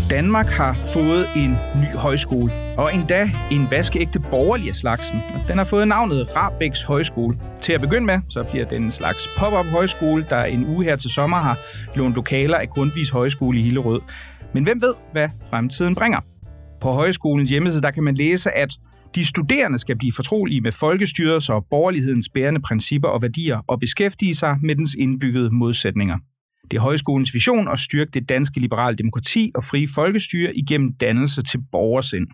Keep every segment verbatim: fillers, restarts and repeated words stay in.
Danmark har fået en ny højskole, og endda en vaskeægte borgerlig af slagsen. Den har fået navnet Rahbeks Højskole. Til at begynde med, så bliver den en slags pop-up højskole, der en uge her til sommer har lånt lokaler af Grundtvigs Højskole i Hillerød. Men hvem ved, hvad fremtiden bringer? På højskolens hjemmeside der kan man læse, at de studerende skal blive fortrolige med folkestyrets og borgerlighedens bærende principper og værdier og beskæftige sig med dens indbyggede modsætninger. Det er højskolens vision at styrke det danske liberale demokrati og frie folkestyre igennem dannelse til borgersind.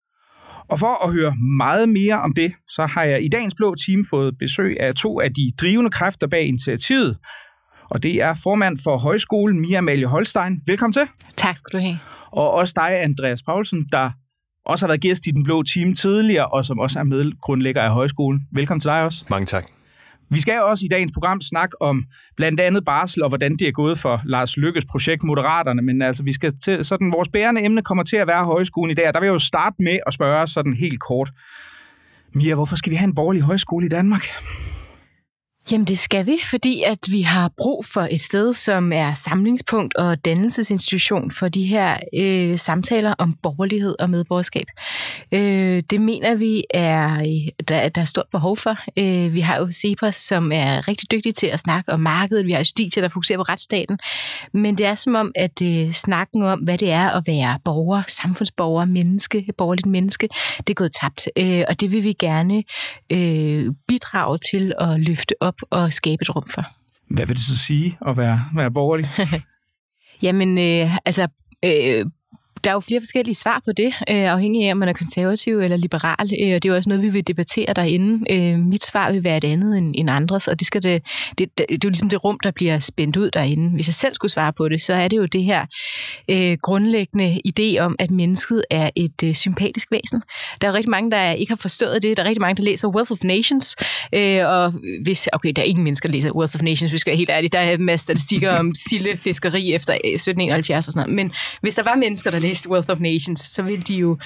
Og for at høre meget mere om det, så har jeg i dagens blå team fået besøg af to af de drivende kræfter bag initiativet. Og det er formand for højskolen, Mia Amalie Holstein. Velkommen til. Tak skal du have. Og også dig, Andreas Paulsen, der også har været gæst i den blå team tidligere, og som også er medgrundlægger af højskolen. Velkommen til dig også. Mange tak. Vi skal også i dagens program snakke om blandt andet barsel og hvordan det er gået for Lars Løkkes projekt Moderaterne, men altså vi skal til, sådan vores bærende emne kommer til at være højskolen i dag, og der vil jeg jo starte med at spørge sådan helt kort. Mia, hvorfor skal vi have en borgerlig højskole i Danmark? Jamen det skal vi, fordi at vi har brug for et sted, som er samlingspunkt og dannelsesinstitution for de her øh, samtaler om borgerlighed og medborgerskab. Øh, det mener vi, er der, der er stort behov for. Øh, vi har jo CEPOS, som er rigtig dygtige til at snakke om markedet. Vi har Justitia, der fokuserer på retsstaten. Men det er som om, at øh, snakken om, hvad det er at være borger, samfundsborger, menneske, borgerligt menneske, det er gået tabt. Øh, og det vil vi gerne øh, bidrage til at løfte op og skabe et rum for. Hvad vil det så sige at være, være borgerlig? Jamen, øh, altså... Øh, Der er jo flere forskellige svar på det, øh, afhængig af, om man er konservativ eller liberal, øh, og det er jo også noget, vi vil debattere derinde. Øh, mit svar vil være et andet end, end andres, og det, skal det, det, det, det er jo ligesom det rum, der bliver spændt ud derinde. Hvis jeg selv skulle svare på det, så er det jo det her øh, grundlæggende idé om, at mennesket er et øh, sympatisk væsen. Der er rigtig mange, der ikke har forstået det. Der er rigtig mange, der læser Wealth of Nations, øh, og hvis, okay, der er ingen mennesker, der læser Wealth of Nations, vi skal være helt ærlige. Der er en masse statistikker om sildefiskeri efter sytten enoghalvfjerds og sådan noget. Men hvis der var mennesker, der læste Wealth of Nations, så vil de jo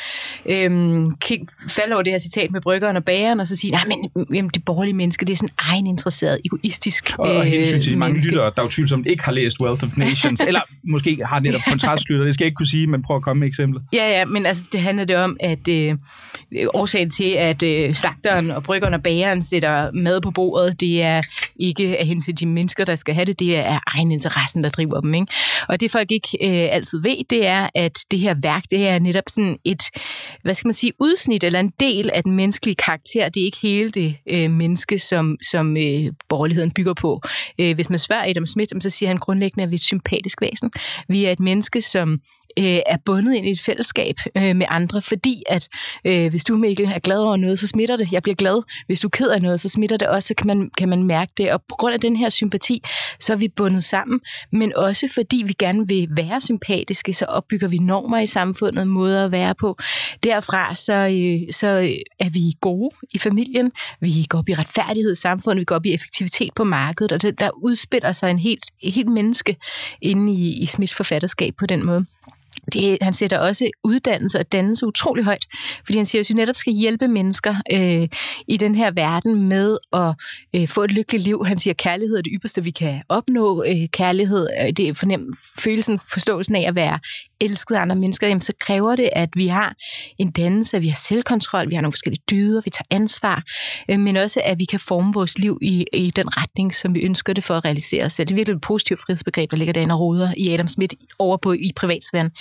øhm, kig, falde over det her citat med bryggeren og bageren, og så sige, nej, men jamen, det borgerlige menneske, det er sådan egeninteresseret, egoistisk Og, og hensyn til de mange menneske. lyttere, der jo tvivlsomt ikke har læst Wealth of Nations, eller måske har netop kontrastlytter, det skal jeg ikke kunne sige, men prøv at komme med eksempler. Ja, ja, men altså, det handler det om, at øh, årsagen til, at øh, slagteren og bryggeren og bageren sætter mad på bordet, det er ikke af hensyn til de mennesker, der skal have det, det er egeninteressen, der driver dem, ikke? Og det folk ikke øh, altid ved, det er, at det her værk, det er netop sådan et, hvad skal man sige, udsnit eller en del af den menneskelige karakter. Det er ikke hele det øh, menneske, som, som øh, borgerligheden bygger på. Øh, hvis man spørger Adam Smith, så siger han grundlæggende, at vi er et sympatisk væsen. Vi er et menneske, som øh, er bundet ind i et fællesskab øh, med andre, fordi at øh, hvis du, Mikkel, er glad over noget, så smitter det. Jeg bliver glad. Hvis du er ked af noget, så smitter det også, så kan man, kan man mærke det. Og på grund af den her sympati, så er vi bundet sammen, men også fordi vi gerne vil være sympatiske, så opbygger vi normer i samfundet, måder at være på. Derfra så, øh, så er vi gode i familien, vi går op i retfærdighed i samfundet, vi går op i effektivitet på markedet, og det, der udspiller sig en helt, helt menneske inde i, i Smiths forfatterskab på den måde. Det, han sætter også uddannelse og dannelse utrolig højt, fordi han siger, at vi netop skal hjælpe mennesker øh, i den her verden med at øh, få et lykkeligt liv. Han siger, at kærlighed er det ypperste, vi kan opnå. Øh, kærlighed, øh, det er fornem, følelsen, forståelsen af at være elsket af andre mennesker, jamen, så kræver det, at vi har en dannelse, vi har selvkontrol, vi har nogle forskellige dyder, vi tager ansvar, øh, men også, at vi kan forme vores liv i, i den retning, som vi ønsker det for at realisere os. Det er virkelig et positivt frihedsbegreb, der ligger derinde og roder i Adam Smith over på i privatsfæren.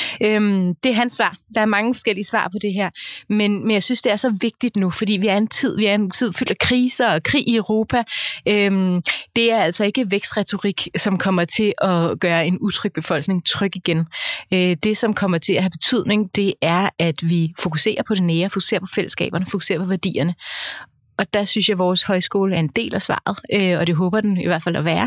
Øhm, det er hans svar. Der er mange forskellige svar på det her, men, men jeg synes, det er så vigtigt nu, fordi vi er en tid, vi er en tid fyldt af kriser og krig i Europa. Øhm, det er altså ikke vækstretorik, som kommer til at gøre en utryg befolkning tryg igen. Øh, det, som kommer til at have betydning, det er, at vi fokuserer på det nære, fokuserer på fællesskaberne, fokuserer på værdierne. Og der synes jeg, at vores højskole er en del af svaret, øh, og det håber den i hvert fald at være,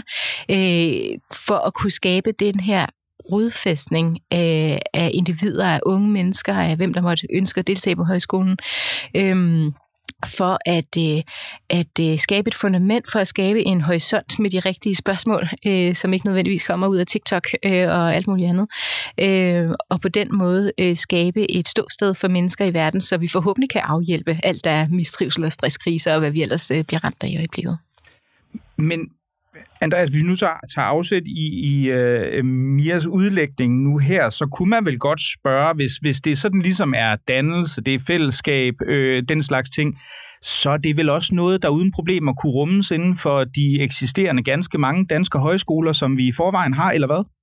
øh, for at kunne skabe den her rodfæstning af, af individer, af unge mennesker, af hvem der måtte ønske at deltage på højskolen, øhm, for at, øh, at øh, skabe et fundament, for at skabe en horisont med de rigtige spørgsmål, øh, som ikke nødvendigvis kommer ud af TikTok øh, og alt muligt andet. Øh, og på den måde øh, skabe et ståsted for mennesker i verden, så vi forhåbentlig kan afhjælpe alt der er mistrivsel og stresskriser og hvad vi ellers øh, bliver ramt af i øjeblikket. Men Andreas, hvis vi nu tager, tager afsæt i, i uh, Mias udlægning nu her, så kunne man vel godt spørge, hvis, hvis det sådan ligesom er dannelse, det er fællesskab, øh, den slags ting, så er det vel også noget, der uden problemer kunne rummes inden for de eksisterende ganske mange danske højskoler, som vi i forvejen har, eller hvad?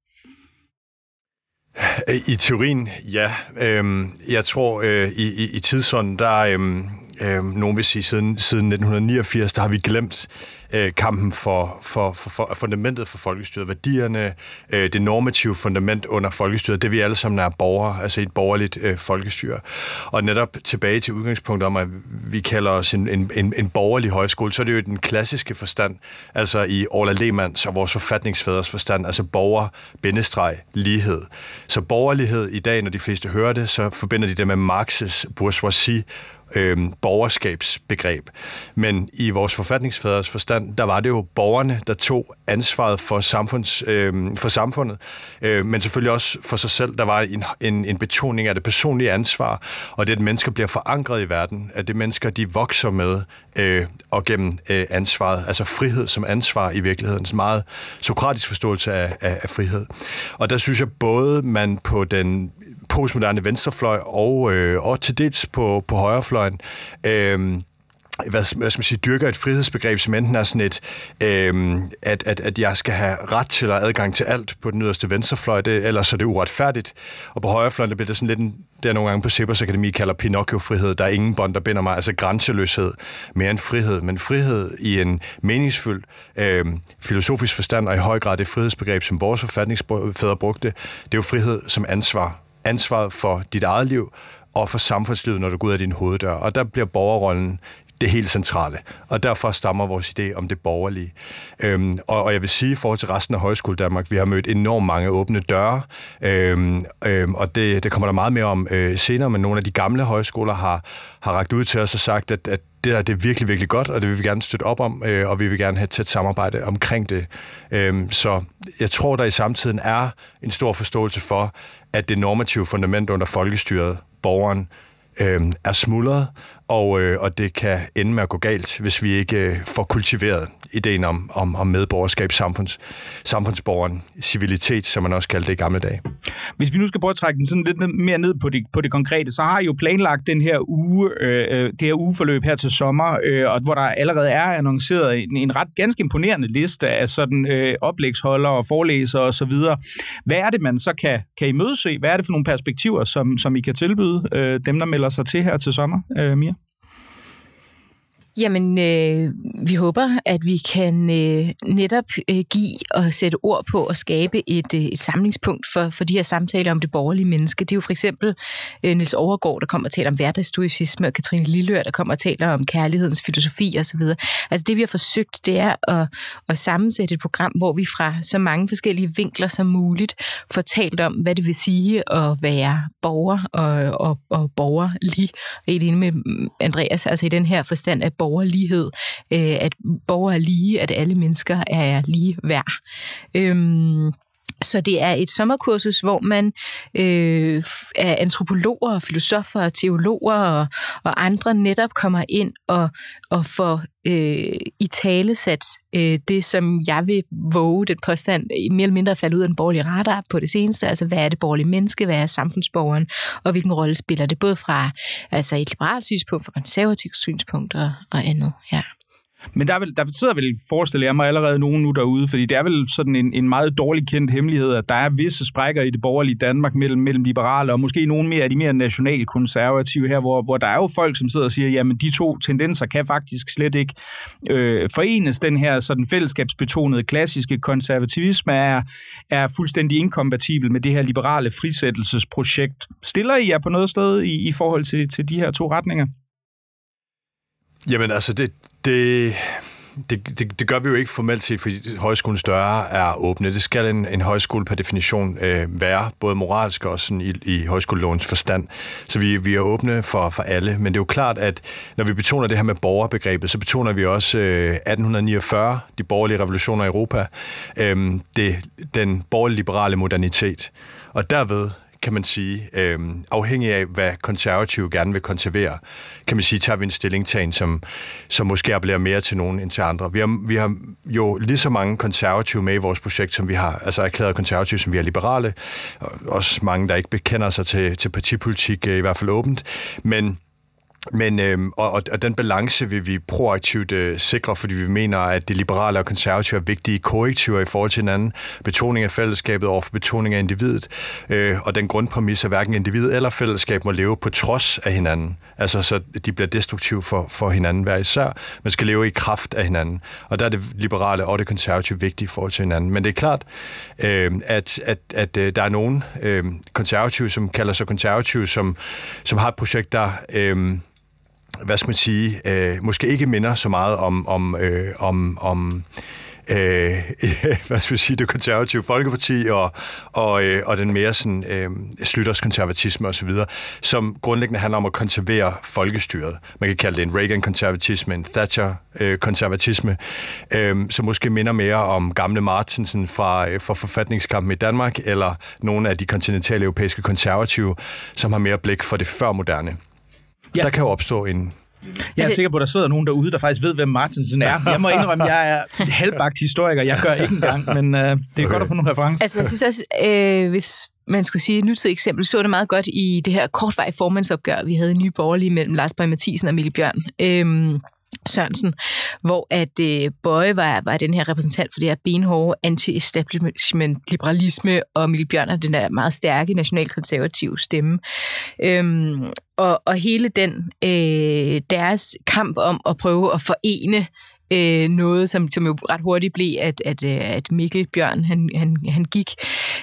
I teorien, ja. Øhm, jeg tror, øh, i, i, i tidsånden, der øhm, øh, nogen vil sige, siden, siden nitten niogfirs, der har vi glemt øh, kampen for, for, for, for fundamentet for folkestyret, værdierne, øh, det normative fundament under folkestyret, det vi alle sammen er borgere, altså et borgerligt øh, folkestyre. Og netop tilbage til udgangspunktet om, at vi kalder os en, en, en, en borgerlig højskole, så er det jo i den klassiske forstand, altså i Orla Lehmanns og vores forfatningsfædres forstand, altså borger, bindestreg, lighed. Så borgerlighed i dag, når de fleste hører det, så forbinder de det med Marx's bourgeoisie, Øhm, borgerskabsbegreb. Men i vores forfatningsfædres forstand, der var det jo borgerne, der tog ansvaret for, samfunds, øhm, for samfundet, øh, men selvfølgelig også for sig selv. Der var en, en, en betoning af det personlige ansvar, og det, at mennesker bliver forankret i verden, at det mennesker, de vokser med øh, og gennem øh, ansvaret, altså frihed som ansvar i virkeligheden, en meget sokratisk forståelse af, af, af frihed. Og der synes jeg både, man på den postmoderne venstrefløj og, øh, og til dels på, på højrefløjen øh, hvad, hvad skal man sige, dyrker et frihedsbegreb, som enten er sådan et, øh, at, at, at jeg skal have ret til og adgang til alt på den yderste venstrefløj, det, ellers er det uretfærdigt. Og på højrefløjen, der bliver det sådan lidt, en, der nogle gange på Cepos Akademi kalder Pinocchio-frihed. Der er ingen bånd, der binder mig, altså grænseløshed mere end frihed. Men frihed i en meningsfuld øh, filosofisk forstand, og i høj grad det frihedsbegreb, som vores forfatningsfædre brugte, det er jo frihed som ansvar. Ansvaret for dit eget liv og for samfundslivet, når du går ud af din hoveddør. Og der bliver borgerrollen det helt centrale. Og derfor stammer vores idé om det borgerlige. Øhm, og, og jeg vil sige, i forhold til resten af Højskole Danmark, vi har mødt enormt mange åbne døre, øhm, øhm, og det, det kommer der meget mere om øh, senere, men nogle af de gamle højskoler har, har rakt ud til os og sagt, at, at det der det er virkelig, virkelig godt, og det vil vi gerne støtte op om, øh, og vi vil gerne have et tæt samarbejde omkring det. Øhm, så jeg tror, der i samtiden er en stor forståelse for, at det normative fundament under folkestyret, borgeren, øh, er smuldret, og, øh, og det kan ende med at gå galt, hvis vi ikke øh, får kultiveret ideen om, om, om medborgerskab, samfunds, samfundsborgeren, civilitet, som man også kaldte det i gamle dage. Hvis vi nu skal prøve at trække den sådan lidt mere ned på det, på det konkrete, så har I jo planlagt den her uge, øh, det her ugeforløb her til sommer, øh, og hvor der allerede er annonceret en, en ret ganske imponerende liste af sådan øh, oplægsholdere og forelæsere og så videre. Hvad er det, man så kan, kan imødese? Hvad er det for nogle perspektiver, som, som I kan tilbyde øh, dem, der melder sig til her til sommer, øh, Mia? Jamen, øh, vi håber, at vi kan øh, netop øh, give og sætte ord på og skabe et, øh, et samlingspunkt for, for de her samtaler om det borgerlige menneske. Det er jo for eksempel øh, Niels Overgaard, der kommer og taler om hverdagsstoicisme, og Katrine Lillør, der kommer og taler om kærlighedens filosofi osv. Altså det, vi har forsøgt, det er at, at sammensætte et program, hvor vi fra så mange forskellige vinkler som muligt får talt om, hvad det vil sige at være borger og, og, og borgerlig. Jeg er enig med Andreas, altså i den her forstand af borgerlighed, øh, at borgere er lige, at alle mennesker er lige værd. Øhm, så det er et sommerkursus, hvor man øh, er antropologer, filosofer, teologer og, og andre netop kommer ind og, og får øh, i talesat øh, det, som jeg vil våge den påstand mere eller mindre falde ud af den borgerlige radar på det seneste. Altså, hvad er det borgerlige menneske? Hvad er samfundsborgeren? Og hvilken rolle spiller det? Både fra altså et liberalt synspunkt, fra konservativt synspunkt og, og andet, ja. Men der, er vel, der sidder vel, forestiller jeg mig, allerede nogen nu derude, fordi det er vel sådan en, en meget dårlig kendt hemmelighed, at der er visse sprækker i det borgerlige Danmark mellem, mellem liberale og måske nogle mere af de mere nationalkonservative her, hvor, hvor der er jo folk, som sidder og siger, jamen de to tendenser kan faktisk slet ikke øh, forenes. Den her sådan fællesskabsbetonede klassiske konservativisme er, er fuldstændig inkompatibel med det her liberale frisættelsesprojekt. Stiller I jer på noget sted i, i forhold til, til de her to retninger? Jamen altså, det, det, det, det, det gør vi jo ikke formelt set, fordi højskolens døre er åbne. Det skal en, en højskole per definition øh, være, både moralsk og sådan i, i højskolelovens forstand. Så vi, vi er åbne for, for alle, men det er jo klart, at når vi betoner det her med borgerbegrebet, så betoner vi også øh, atten niogfyrre, de borgerlige revolutioner i Europa, øh, det, den borgerlig-liberale modernitet. Og derved kan man sige, øh, afhængig af, hvad konservative gerne vil konservere, kan man sige, tager vi en stillingtagen, som, som måske appellerer mere til nogen end til andre. Vi har, vi har jo lige så mange konservative med i vores projekt, som vi har, altså erklæret konservative, som vi er liberale, og også mange, der ikke bekender sig til, til partipolitik, i hvert fald åbent, men Men, øhm, og, og den balance vil vi proaktivt øh, sikre, fordi vi mener, at det liberale og konservative er vigtige korrektiver i forhold til hinanden. Betoning af fællesskabet overfor betoning af individet. Øh, og den grundpræmis, at hverken individ eller fællesskab må leve på trods af hinanden. Altså, så de bliver destruktive for, for hinanden hver især. Man skal leve i kraft af hinanden. Og der er det liberale og det konservative vigtige i forhold til hinanden. Men det er klart, øh, at, at, at øh, der er nogen øh, konservative, som kalder sig konservative, som, som har et projekt, der... Øh, hvad skal man sige, øh, måske ikke minder så meget om, om, øh, om, om øh, hvad skal man sige, det konservative Folkeparti og, og, øh, og den mere sådan, øh, Slytters konservatisme osv., som grundlæggende handler om at konservere folkestyret. Man kan kalde det en Reagan-konservatisme, en Thatcher-konservatisme, øh, som måske minder mere om gamle Martinsen fra, øh, fra forfatningskampen i Danmark, eller nogle af de kontinentale europæiske konservative, som har mere blik for det førmoderne. Ja. Der kan jo opstå en... Jeg er altså, sikker på, at der sidder nogen derude, der faktisk ved, hvem Martinsen er. Jeg må indrømme, at jeg er halvbagt historiker. Jeg gør ikke engang, men øh, det er okay. Godt at få nogle referencer. Altså, jeg synes også, øh, hvis man skulle sige et nutidigt eksempel, så det meget godt i det her kortvarige formandsopgør, vi havde i Nye Borgerlige mellem Lars Boje Mathiesen og Mikkel Bjørn. Øh, Sørensen, hvor at øh, Boje var, var den her repræsentant for det her benhårde anti-establishment-liberalisme, og Mikkel Bjørn har den der meget stærke nationalkonservative stemme. Øhm, og, og hele den, øh, deres kamp om at prøve at forene øh, noget, som, som jo ret hurtigt blev, at, at, at Mikkel Bjørn, han, han, han gik.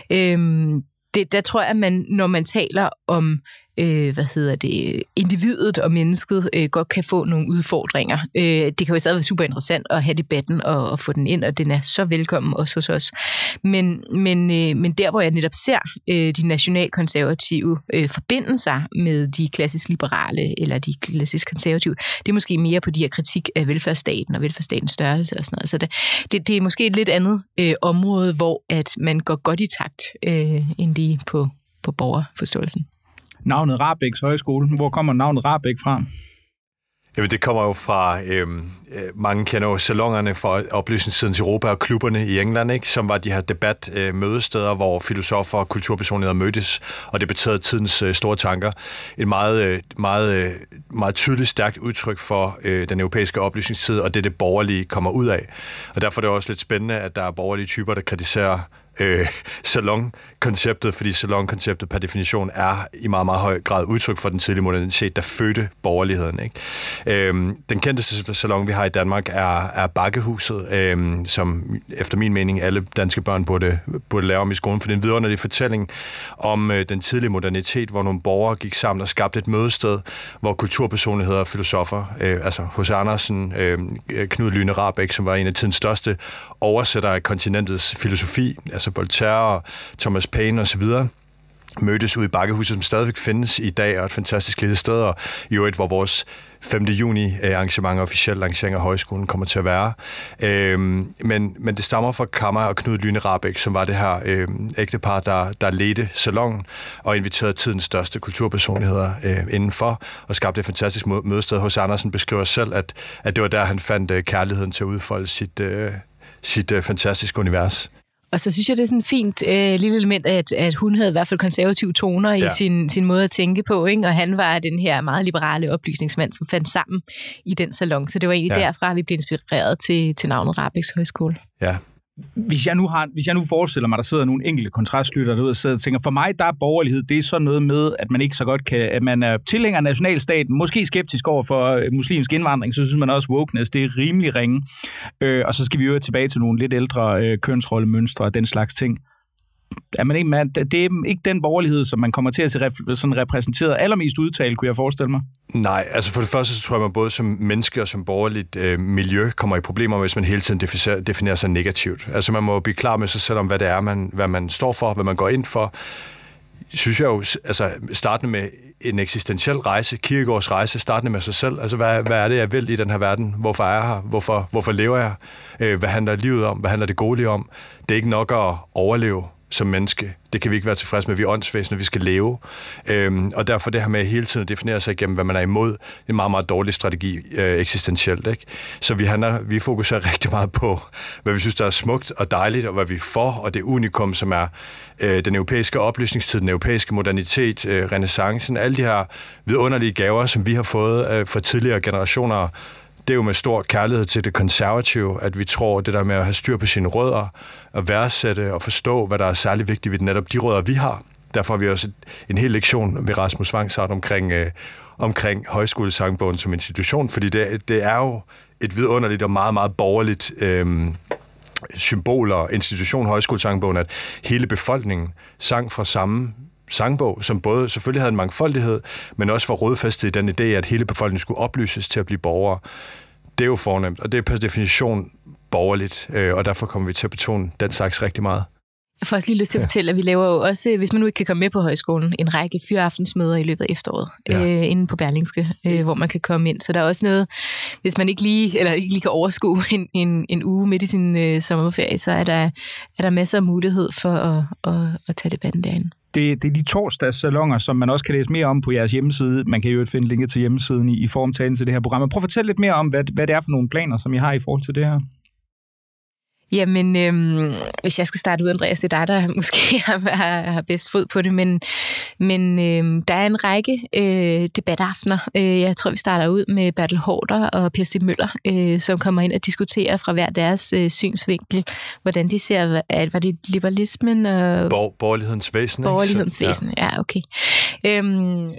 Øhm, det, der tror jeg, at man, når man taler om Øh, hvad hedder det, individet og mennesket øh, godt kan få nogle udfordringer. Øh, det kan jo stadig være super interessant at have debatten og, og få den ind, og den er så velkommen også hos os. Men, men, øh, men der, hvor jeg netop ser øh, de nationalkonservative øh, forbinde sig med de klassisk liberale eller de klassisk konservative, det er måske mere på de her kritik af velfærdsstaten og velfærdsstatens størrelse og sådan noget. Så det, det, det er måske et lidt andet øh, område, hvor at man går godt i takt, øh, end lige på, på borgerforståelsen. Navnet Rahbeks Højskole. Hvor kommer navnet Rahbek fra? Jamen, det kommer jo fra, øhm, øh, mange kender jo salongerne fra oplysningstiden til Europa og klubberne i England, ikke? Som var de her debat-mødesteder, øh, hvor filosofer og kulturpersonligheder mødtes og debatterede tidens øh, store tanker. Et meget, øh, meget, øh, meget tydeligt, stærkt udtryk for øh, den europæiske oplysningstid, og det det borgerlige kommer ud af. Og derfor er det også lidt spændende, at der er borgerlige typer, der kritiserer Øh, salonkonceptet, fordi salonkonceptet per definition er i meget, meget høj grad udtryk for den tidlige modernitet, der fødte borgerligheden. Ikke? Øhm, den kendteste salon, vi har i Danmark, er, er Bakkehuset, øhm, som efter min mening alle danske børn burde, burde lære om i skolen, for det er en vidunderlig fortælling om øh, den tidlige modernitet, hvor nogle borgere gik sammen og skabte et mødested, hvor kulturpersonligheder og filosofer, øh, altså H C Andersen, øh, Knud Lyne Rahbek, som var en af tidens største oversættere af kontinentets filosofi, altså Voltaire, Thomas Paine osv., mødtes ude i Bakkehuset, som stadigvæk findes i dag, og et fantastisk lille sted, og i øvrigt, hvor vores femte juni arrangement og officiel lancering af højskolen kommer til at være. Øhm, men, men det stammer fra Kammer og Knud Lyne Rahbek, som var det her øhm, ægtepar, der, der ledte salongen og inviterede tidens største kulturpersonligheder øh, indenfor og skabte et fantastisk mødested. H C Andersen beskriver selv, at, at det var der, han fandt øh, kærligheden til at udfolde sit, øh, sit øh, fantastiske univers. Og så synes jeg, det er sådan et fint øh, lille element, at, at hun havde i hvert fald konservative toner i ja. sin, sin måde at tænke på, ikke? Og han var den her meget liberale oplysningsmand, som fandt sammen i den salon. Så det var egentlig ja. derfra, vi blev inspireret til, til navnet Rahbeks Højskole. Ja. Hvis jeg, nu har, hvis jeg nu forestiller mig, der sidder nogle enkelte kontrastlytter derude og sidder og tænker, for mig der er borgerlighed, det er sådan noget med, at man ikke så godt kan, at man er tilhænger af nationalstaten, måske skeptisk over for muslimsk indvandring, så synes man også, wokeness, det er rimelig ringe. Øh, og så skal vi jo tilbage til nogle lidt ældre øh, kønsrollemønstre og den slags ting. Er man ikke, man, det er ikke den borgerlighed, som man kommer til at se rep- sådan repræsenteret allermest udtalt, kunne jeg forestille mig? Nej, altså for det første, så tror jeg, man både som menneske og som borgerligt øh, miljø kommer i problemer, hvis man hele tiden definerer, definerer sig negativt. Altså man må blive klar med sig selv om, hvad det er, man, hvad man står for, hvad man går ind for. Synes jeg jo, altså startende med en eksistentiel rejse, Kierkegaards rejse, startende med sig selv. Altså hvad, hvad er det, jeg vil i den her verden? Hvorfor er jeg her? Hvorfor, hvorfor lever jeg? Øh, hvad handler livet om? Hvad handler det gode liv om? Det er ikke nok at overleve. som menneske. Det kan vi ikke være tilfredse med. Vi er åndsvæsener, vi skal leve. Øhm, og derfor det her med hele tiden at definere sig igennem, hvad man er imod, det er en meget, meget dårlig strategi øh, eksistentielt. Ikke? Så vi, handler, vi fokuserer rigtig meget på, hvad vi synes, der er smukt og dejligt, og hvad vi er for, og det unikum, som er øh, den europæiske oplysningstid, den europæiske modernitet, øh, renæssancen, alle de her vidunderlige gaver, som vi har fået øh, fra tidligere generationer. Det er jo med stor kærlighed til det konservative, at vi tror, det der med at have styr på sine rødder, og værdsætte og forstå, hvad der er særlig vigtigt ved netop de rødder, vi har. Derfor har vi også en hel lektion ved Rasmus Vangsart omkring, øh, omkring højskolesangbogen som institution, fordi det, det er jo et vidunderligt og meget, meget borgerligt øh, symbol og institution, højskolesangbogen, at hele befolkningen sang fra samme sangbog, som både selvfølgelig havde en mangfoldighed, men også var rodfæstet i den idé, at hele befolkningen skulle oplyses til at blive borgere. Det er jo fornemt, og det er per definition borgerligt, og derfor kommer vi til at betone den slags rigtig meget. Jeg får også lige lyst til at fortælle, at vi laver jo også, hvis man nu ikke kan komme med på højskolen, en række fyraftensmøder i løbet af efteråret, ja. øh, inde på Berlingske, øh, hvor man kan komme ind. Så der er også noget, hvis man ikke lige, eller ikke lige kan overskue en, en, en uge midt i sin øh, sommerferie, så er der, er der masser af mulighed for at, at, at tage debatten derinde. Det, det er de torsdagssalonger, som man også kan læse mere om på jeres hjemmeside. Man kan jo finde linket til hjemmesiden i, i formtalen til det her program. Men prøv at fortælle lidt mere om, hvad, hvad det er for nogle planer, som I har i forhold til det her. Jamen, øhm, hvis jeg skal starte ud, Andreas, det er dig, der måske har, har bedst fod på det, men, men øhm, der er en række øh, debataftener. Øh, jeg tror, vi starter ud med Bertel Haarder og Per Stig Møller, øh, som kommer ind og diskuterer fra hver deres øh, synsvinkel, hvordan de ser, at var det liberalismen og... Bor- borgerlighedens væsen, ikke? Borgerlighedens væsen, ja, ja okay. Øhm,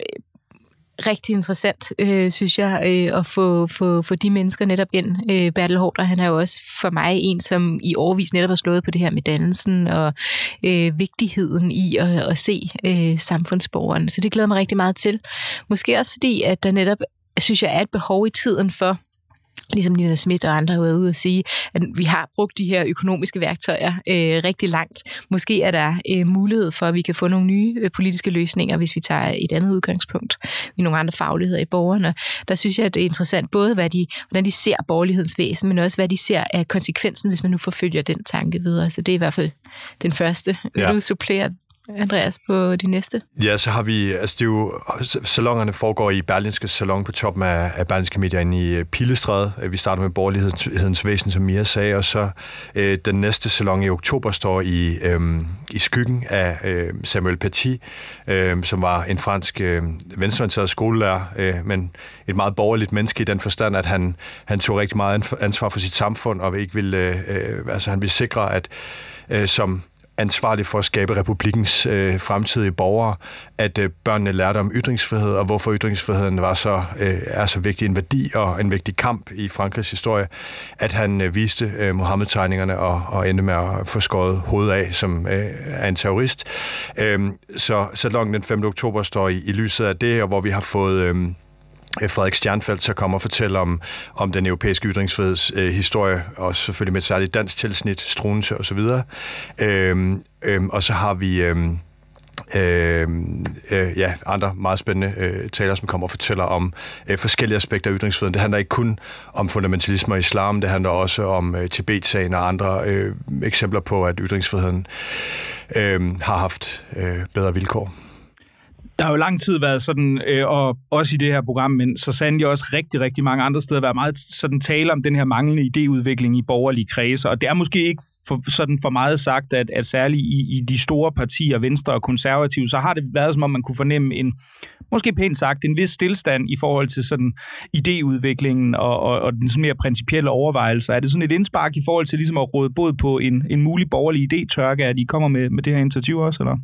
rigtig interessant, øh, synes jeg, øh, at få, få, få de mennesker netop ind. Øh, Bertel Haarder, han er jo også for mig en, som i årevis netop har slået på det her med dannelsen og øh, vigtigheden i at, at se øh, samfundsborgeren. Så det glæder mig rigtig meget til. Måske også fordi, at der netop, synes jeg, er et behov i tiden for, ligesom Nina Smith og andre har været ude at sige, at vi har brugt de her økonomiske værktøjer øh, rigtig langt. Måske er der øh, mulighed for, at vi kan få nogle nye øh, politiske løsninger, hvis vi tager et andet udgangspunkt i nogle andre fagligheder i borgerne. Der synes jeg, at det er interessant både, hvad de, hvordan de ser borgerlighedens væsen, men også hvad de ser af konsekvensen, hvis man nu forfølger den tanke videre. Så det er i hvert fald den første. Vil ja. du supplere, Andreas, på de næste? Ja, så har vi, altså det er jo, salongerne foregår i Berlingske Salon på toppen af, af Berlingske Media inde i Pilestræde. Vi starter med borgerlighedens væsen, som Mia sagde, og så øh, den næste salon i oktober står i, øh, i skyggen af øh, Samuel Paty, øh, som var en fransk øh, venstreorienteret skolelærer, øh, men et meget borgerligt menneske i den forstand, at han, han tog rigtig meget ansvar for sit samfund, og ikke ville, øh, altså han ville sikre, at øh, som ansvarlig for at skabe republikkens øh, fremtidige borgere, at øh, børnene lærte om ytringsfrihed, og hvorfor ytringsfriheden var så, øh, er så vigtig en værdi og en vigtig kamp i Frankrigs historie, at han øh, viste øh, Mohammed-tegningerne og, og endte med at få skåret hovedet af som øh, er en terrorist. Øh, så salongen den femte oktober står i, i lyset af det, og hvor vi har fået... Øh, Frederik Stjernfeldt så kommer og fortæller om, om den europæiske ytringsfriheds øh, historie, og selvfølgelig med et særligt dansk tilsnit, Struensee og så videre. Øhm, øhm, og så har vi øhm, øhm, øh, ja, andre meget spændende øh, talere, som kommer og fortæller om øh, forskellige aspekter af ytringsfriheden. Det handler ikke kun om fundamentalisme og islam, det handler også om øh, Tibet-sagen og andre øh, eksempler på, at ytringsfriheden øh, har haft øh, bedre vilkår. Der har jo lang tid været sådan, øh, og også i det her program, men så sandelig også rigtig, rigtig mange andre steder, været meget sådan tale om den her manglende idéudvikling i borgerlige kredse, og det er måske ikke for, sådan for meget sagt, at, at særligt i, i de store partier, Venstre og Konservative, så har det været som om man kunne fornemme en, måske pænt sagt, en vis stillstand i forhold til sådan idéudviklingen og, og, og den sådan mere principielle overvejelse. Er det sådan et indspark i forhold til ligesom at råde både på en, en mulig borgerlig idétørke, at I kommer med, med det her initiativ også, eller?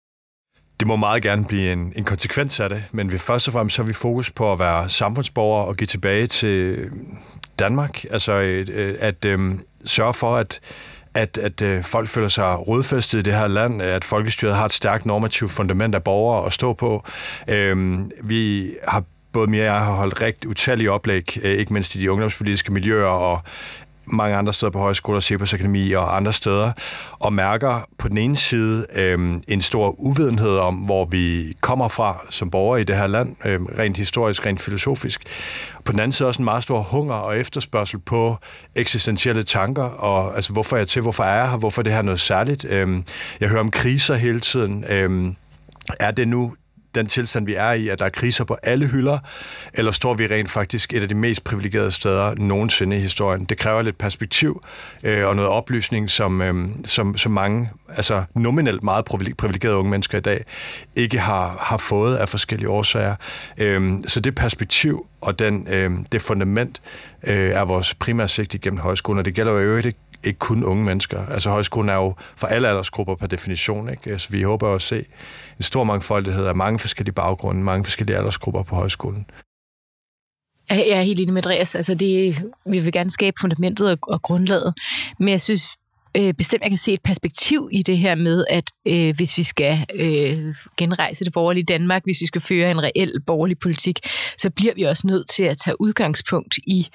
Det må meget gerne blive en, en konsekvens af det, men vi først og fremmest har vi fokus på at være samfundsborgere og give tilbage til Danmark. Altså at, at øhm, sørge for, at, at, at, at folk føler sig rodfæstet i det her land, at folkestyret har et stærkt normativt fundament af borgere at stå på. Øhm, vi har både mere og jeg har holdt rigtig utallige oplæg, ikke mindst i de ungdomspolitiske miljøer, og mange andre steder på højskoler, Cepos Akademi og andre steder, og mærker på den ene side øh, en stor uvidenhed om, hvor vi kommer fra som borgere i det her land, øh, rent historisk, rent filosofisk. På den anden side også en meget stor hunger og efterspørgsel på eksistentielle tanker, og altså, hvorfor er jeg til, hvorfor er jeg her, hvorfor er det her noget særligt? Øh, jeg hører om kriser hele tiden. Øh, er det nu den tilstand, vi er i, at der er kriser på alle hylder, eller står vi rent faktisk et af de mest privilegerede steder nogensinde i historien? Det kræver lidt perspektiv øh, og noget oplysning, som, øh, som, som mange, altså nominelt meget privilegerede unge mennesker i dag, ikke har, har fået af forskellige årsager. Øh, så det perspektiv og den, øh, det fundament øh, er vores primære sigt igennem højskolen, og det gælder jo øvrigt ikke ikke kun unge mennesker. Altså højskolen er jo for alle aldersgrupper per definition, ikke? Altså, vi håber jo at se en stor mangfoldighed af mange forskellige baggrunde, mange forskellige aldersgrupper på højskolen. Jeg er helt enig med Andreas. Altså det, vi vil gerne skabe fundamentet og, og grundlaget, men jeg synes øh, bestemt, jeg kan se et perspektiv i det her med, at øh, hvis vi skal øh, genrejse det borgerlige Danmark, hvis vi skal føre en reel borgerlig politik, så bliver vi også nødt til at tage udgangspunkt i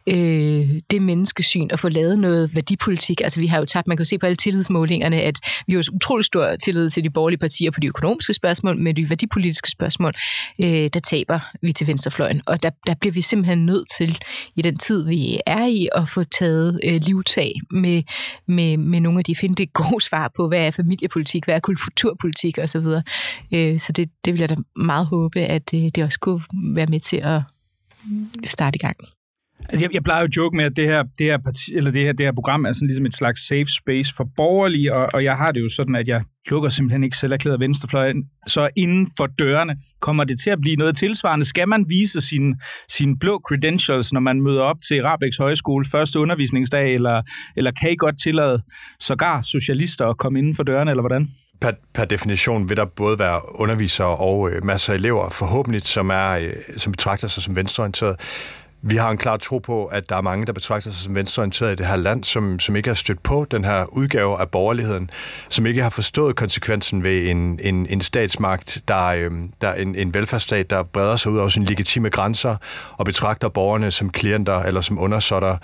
øh, det menneskesyn og få lavet noget værdipolitik. Altså vi har jo tabt, man kan jo se på alle tillidsmålingerne, at vi har utrolig stor tillid til de borgerlige partier på de økonomiske spørgsmål, men de værdipolitiske spørgsmål, øh, der taber vi til venstrefløjen. Og der, der bliver vi simpelthen nødt til, i den tid vi er i, at få taget øh, livtag med, med med nogle af de, finde det gode svar på, hvad er familiepolitik, hvad er kulturpolitik osv. Så, øh, så det, det vil jeg da meget håbe, at øh, det også kunne være med til at starte i gang. Altså, jeg, jeg plejer jo at joke med, at det her, det her, parti, eller det her, det her program er sådan ligesom et slags safe space for borgerlige, og, og jeg har det jo sådan, at jeg lukker simpelthen ikke selv erklæret venstrefløjen. Så inden for dørene kommer det til at blive noget tilsvarende. Skal man vise sine sin blå credentials, når man møder op til Rahbeks Højskole første undervisningsdag, eller, eller kan I godt tillade sågar socialister at komme inden for dørene, eller hvordan? Per, per definition vil der både være undervisere og øh, masser af elever, forhåbentlig, som, er, øh, som betragter sig som venstreorienteret. Vi har en klar tro på, at der er mange, der betragter sig som venstreorienteret i det her land, som, som ikke har stødt på den her udgave af borgerligheden, som ikke har forstået konsekvensen ved en, en, en statsmagt, der, øhm, der er en, en velfærdsstat, der breder sig ud over sine legitime grænser og betragter borgerne som klienter eller som undersåtter,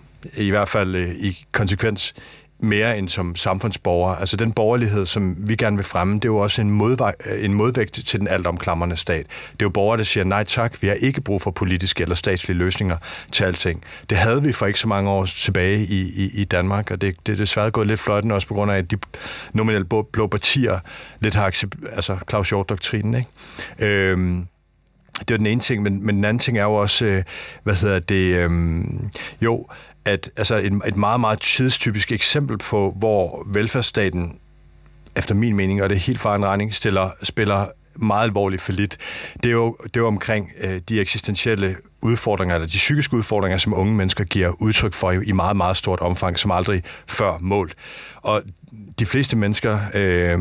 i hvert fald øh, i konsekvens mere end som samfundsborger. Altså den borgerlighed, som vi gerne vil fremme, det er jo også en, modvej- en modvægt til den altomklamrende stat. Det er jo borgere, der siger, nej tak, vi har ikke brug for politiske eller statslige løsninger til alting. Det havde vi for ikke så mange år tilbage i, i, i Danmark, og det, det er desværre gået lidt fløjten, også på grund af, at de nominelt blå partier lidt har accept- altså Claus Hjort-doktrinen, ikke? Øhm, det er den ene ting, men, men den anden ting er jo også, øh, hvad hedder det, øhm, jo, at altså et, et meget, meget tidstypisk eksempel på, hvor velfærdsstaten, efter min mening, og det er helt fra en regning, stiller, spiller meget alvorligt fallit. Det er jo, det er jo omkring øh, de eksistentielle udfordringer, eller de psykiske udfordringer, som unge mennesker giver udtryk for i, i meget, meget stort omfang, som aldrig før målt. Og de fleste mennesker, øh,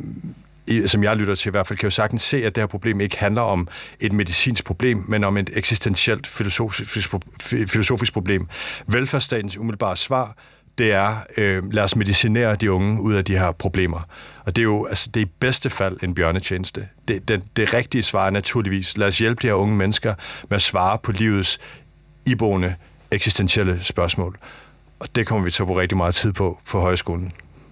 i, som jeg lytter til i hvert fald, kan jo sagtens se, at det her problem ikke handler om et medicinsk problem, men om et eksistentielt filosofisk, filosofisk problem. Velfærdsstatens umiddelbare svar, det er, øh, lad os medicinere de unge ud af de her problemer. Og det er jo altså, det er i bedste fald en bjørnetjeneste. Det, det, det rigtige svar er naturligvis, lad os hjælpe de her unge mennesker med at svare på livets iboende eksistentielle spørgsmål. Og det kommer vi til at bruge rigtig meget tid på på højskolen.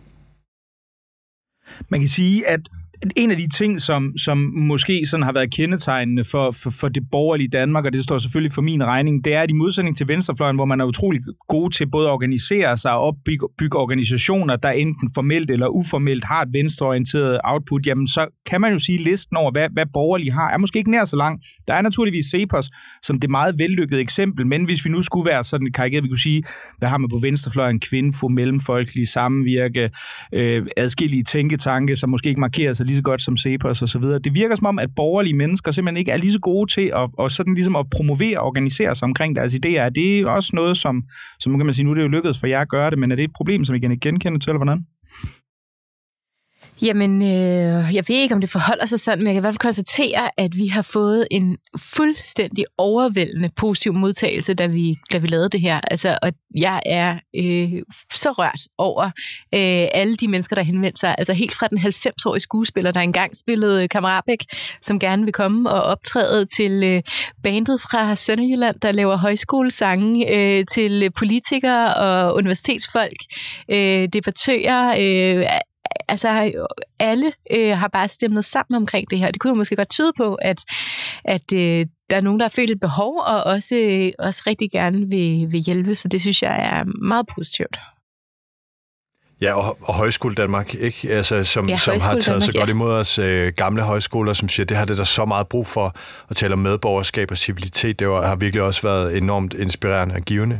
Man kan sige, at en af de ting, som, som måske sådan har været kendetegnende for, for, for det borgerlige Danmark, og det står selvfølgelig for min regning, det er, at i modsætning til venstrefløjen, hvor man er utrolig god til både at organisere sig og opbygge bygge organisationer, der enten formelt eller uformelt har et venstreorienteret output, jamen så kan man jo sige, at listen over, hvad, hvad borgerlige har, er måske ikke nær så lang. Der er naturligvis Cepos som det meget vellykkede eksempel, men hvis vi nu skulle være sådan karikeret, vi kunne sige, hvad har man på venstrefløjen? Kvindefo, mellemfolkelige samvirke, øh, adskillige tænketanke, som måske ikke markerer sig lige så godt som Cepos og så videre. Det virker som om, at borgerlige mennesker simpelthen ikke er lige så gode til at, og sådan ligesom at promovere og organisere sig omkring deres idéer. Er det også noget, som, som kan man sige, nu er det jo lykkedes for jer at gøre det, men er det et problem, som I kan genkende til, eller hvordan? Jamen, øh, jeg ved ikke, om det forholder sig sådan, men jeg kan i hvert fald konstatere, at vi har fået en fuldstændig overvældende positiv modtagelse, da vi, da vi lavede det her. Altså, og jeg er øh, så rørt over øh, alle de mennesker, der henvendte sig. Altså helt fra den halvfems-årige skuespiller, der engang spillede Kammeratbæk, som gerne vil komme og optræde, til øh, bandet fra Sønderjylland, der laver højskolesange, øh, til politikere og universitetsfolk, øh, debattører, øh, altså alle øh, har bare stemmet sammen omkring det her. Det kunne jo måske godt tyde på, at, at øh, der er nogen, der har følt et behov, og også, øh, også rigtig gerne vil, vil hjælpe, så det synes jeg er meget positivt. Ja, og, og Højskole Danmark, ikke? Altså, som, ja, som har taget Danmark, så godt ja. imod os øh, gamle højskoler, som siger, det har det der så meget brug for at tale om medborgerskab og civilitet. Det har virkelig også været enormt inspirerende og givende.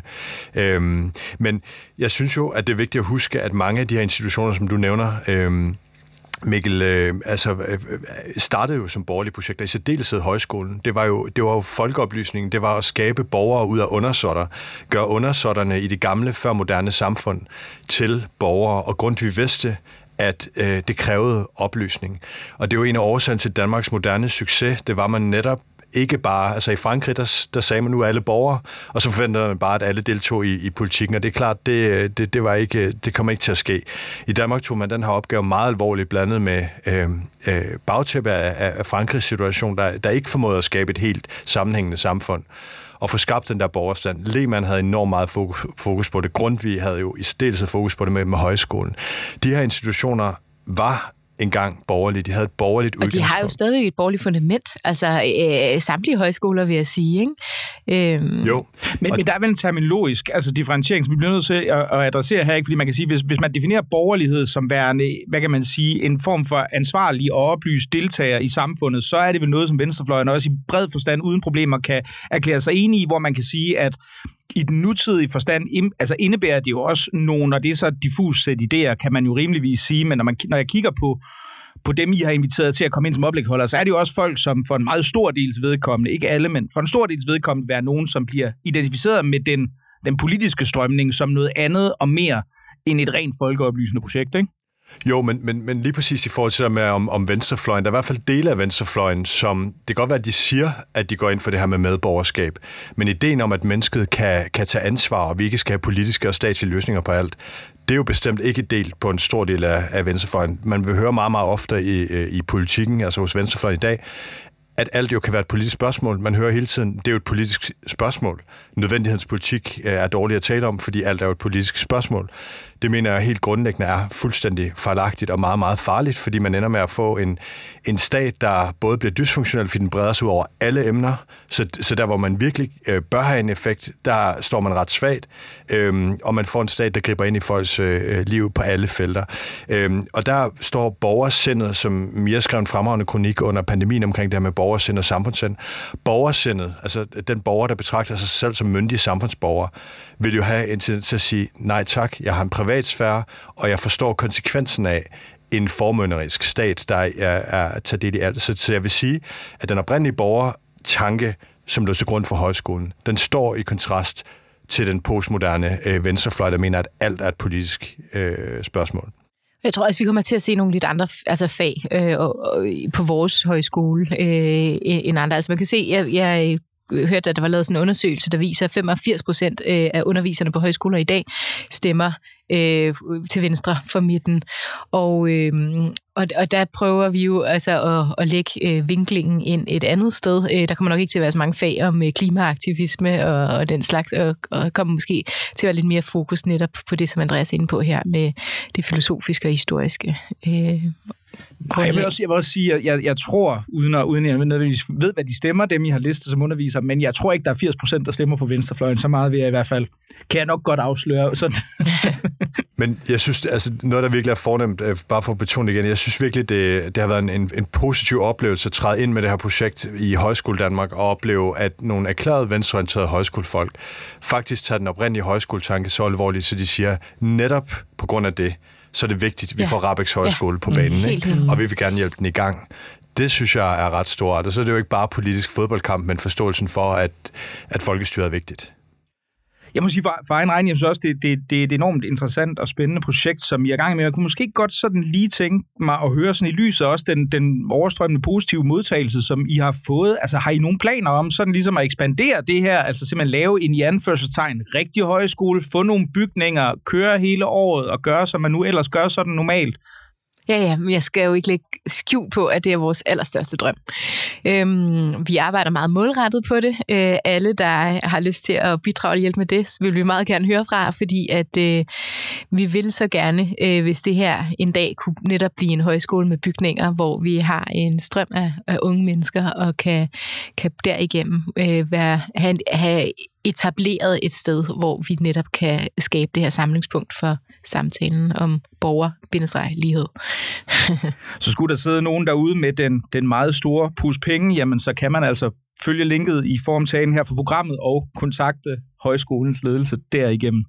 Øhm, men jeg synes jo, at det er vigtigt at huske, at mange af de her institutioner, som du nævner, øhm, Mikkel, øh, altså, øh, startede jo som borgerlige projekter, i særdeleshed højskolen. Det var jo, det var jo folkeoplysningen, det var at skabe borgere ud af undersåtter, gøre undersåtterne i det gamle, førmoderne samfund til borgere, og Grundtvig vidste, at øh, det krævede oplysning. Og det er jo en af årsagerne til Danmarks moderne succes, det var man netop ikke bare, altså i Frankrig, der, der sagde man nu alle borgere, og så forventede man bare, at alle deltog i, i politikken, og det er klart, det, det, det, var ikke, det kommer ikke til at ske. I Danmark tog man den her opgave meget alvorligt, blandet med øh, øh, bagtæppe af, af Frankrigs situation, der, der ikke formåede at skabe et helt sammenhængende samfund, og få skabt den der borgerstand. Lehmann havde enormt meget fokus, fokus på det. Grundtvig havde jo i stedet fokus på det med, med højskolen. De her institutioner var engang borgerlige. De havde et borgerligt udgangspunkt. Og de har jo stadig et borgerligt fundament. Altså øh, samtlige højskoler, vil jeg sige, ikke? Øhm. Jo. Men, men der er vel en terminologisk altså differentiering, som vi bliver nødt til at, at adressere her, ikke? Fordi man kan sige, hvis, hvis man definerer borgerlighed som værende, hvad kan man sige, en form for ansvarlig og oplyst deltager i samfundet, så er det vel noget, som venstrefløjen også i bred forstand uden problemer kan erklære sig enige i, hvor man kan sige, at i den nutidige forstand, altså indebærer det jo også nogle, og det er så et diffust sæt idéer, kan man jo rimeligvis sige, men når, man, når jeg kigger på, på dem, I har inviteret til at komme ind som oplægholder, så er det jo også folk, som for en meget stor dels vedkommende, ikke alle, men for en stor dels vedkommende, vil være nogen, som bliver identificeret med den, den politiske strømning som noget andet og mere end et rent folkeoplysende projekt, ikke? Jo, men, men, men lige præcis i forhold til det med om, om venstrefløjen, der er i hvert fald dele af venstrefløjen, som det kan godt være, at de siger, at de går ind for det her med medborgerskab, men ideen om, at mennesket kan, kan tage ansvar, og vi ikke skal have politiske og statslige løsninger på alt, det er jo bestemt ikke delt på en stor del af, af venstrefløjen. Man vil høre meget, meget ofte i, i politikken, altså hos venstrefløjen i dag, at alt jo kan være et politisk spørgsmål. Man hører hele tiden, det er jo et politisk spørgsmål. Nødvendighedspolitik er dårligt at tale om, fordi alt er jo et politisk spørgsmål. Det mener jeg helt grundlæggende er fuldstændig fejlagtigt og meget, meget farligt, fordi man ender med at få en, en stat, der både bliver dysfunktionel, fordi den breder sig ud over alle emner, så, så der, hvor man virkelig øh, bør have en effekt, der står man ret svagt, øh, og man får en stat, der griber ind i folks øh, liv på alle felter. Øh, og der står borgersindet, som Mia skrev en fremragende kronik under pandemien omkring det her med borgersind og samfundssind. Borgersindet, altså den borger, der betragter sig selv som myndig samfundsborger, vil jo have en tendens til at sige, nej tak, jeg har en privatsfære, og jeg forstår konsekvensen af en formynderisk stat, der er, er tager del i alt. Så, så jeg vil sige, at den oprindelige borgertanke, som lå til grund for højskolen, den står i kontrast til den postmoderne øh, venstrefløj, der mener, at alt er et politisk øh, spørgsmål. Jeg tror også, vi kommer til at se nogle lidt andre altså fag øh, og, og, på vores højskole øh, end andre. Altså man kan se, jeg, jeg hørte, at der var lavet sådan en undersøgelse, der viser, at femogfirs procent af underviserne på højskoler i dag stemmer øh, til venstre for midten. Og, øh, og, og der prøver vi jo altså at, at lægge øh, vinklingen ind et andet sted. Øh, der kommer nok ikke til at være så mange fag om øh, klimaaktivisme og, og den slags, og, og kommer måske til at være lidt mere fokus netop på det, som Andreas er inde på her, med det filosofiske og historiske. Øh, Nej, jeg vil også, jeg vil også sige, at jeg, jeg tror, uden at, uden at jeg nødvendigvis ved, hvad de stemmer, dem I har listet som underviser, men jeg tror ikke, der er firs procent, der stemmer på venstrefløjen. Så meget vil jeg i hvert fald, kan jeg nok godt afsløre. Sådan. Men jeg synes, altså noget, der virkelig er fornemt, bare for at betone igen, jeg synes virkelig, det, det har været en, en positiv oplevelse at træde ind med det her projekt i Højskole Danmark og opleve, at nogle erklærede venstreorienterede højskolefolk faktisk tager den oprindelige højskoletanke så alvorligt, så de siger, netop på grund af det, så er det vigtigt, at vi ja. får Rahbeks Højskole ja. på banen, ikke? Og vi vil gerne hjælpe den i gang. Det synes jeg er ret stort, og så er det jo ikke bare politisk fodboldkamp, men forståelsen for, at, at folkestyret er vigtigt. Jeg må sige, for, for egen regning, jeg synes også, det, det, det er et enormt interessant og spændende projekt, som I er i gang med. Jeg kunne måske godt sådan lige tænke mig at høre sådan i lyset også den, den overstrømmende positive modtagelse, som I har fået. Altså har I nogle planer om sådan ligesom at ekspandere det her, altså simpelthen lave en i anførselstegn rigtig højskole, få nogle bygninger, køre hele året og gøre, som man nu ellers gør sådan normalt? Ja, ja, men jeg skal jo ikke lægge skjul på, at det er vores allerstørste drøm. Øhm, vi arbejder meget målrettet på det. Øh, alle, der har lyst til at bidrage og hjælpe med det, vil vi meget gerne høre fra, fordi at øh, vi vil så gerne, øh, hvis det her en dag kunne netop blive en højskole med bygninger, hvor vi har en strøm af, af unge mennesker og kan, kan derigennem øh, være, have, have etableret et sted, hvor vi netop kan skabe det her samlingspunkt for samtalen om borger-lighed. Så skulle der sidde nogen derude med den, den meget store pus penge, jamen så kan man altså følge linket i formtagen her for programmet og kontakte højskolens ledelse derigennem.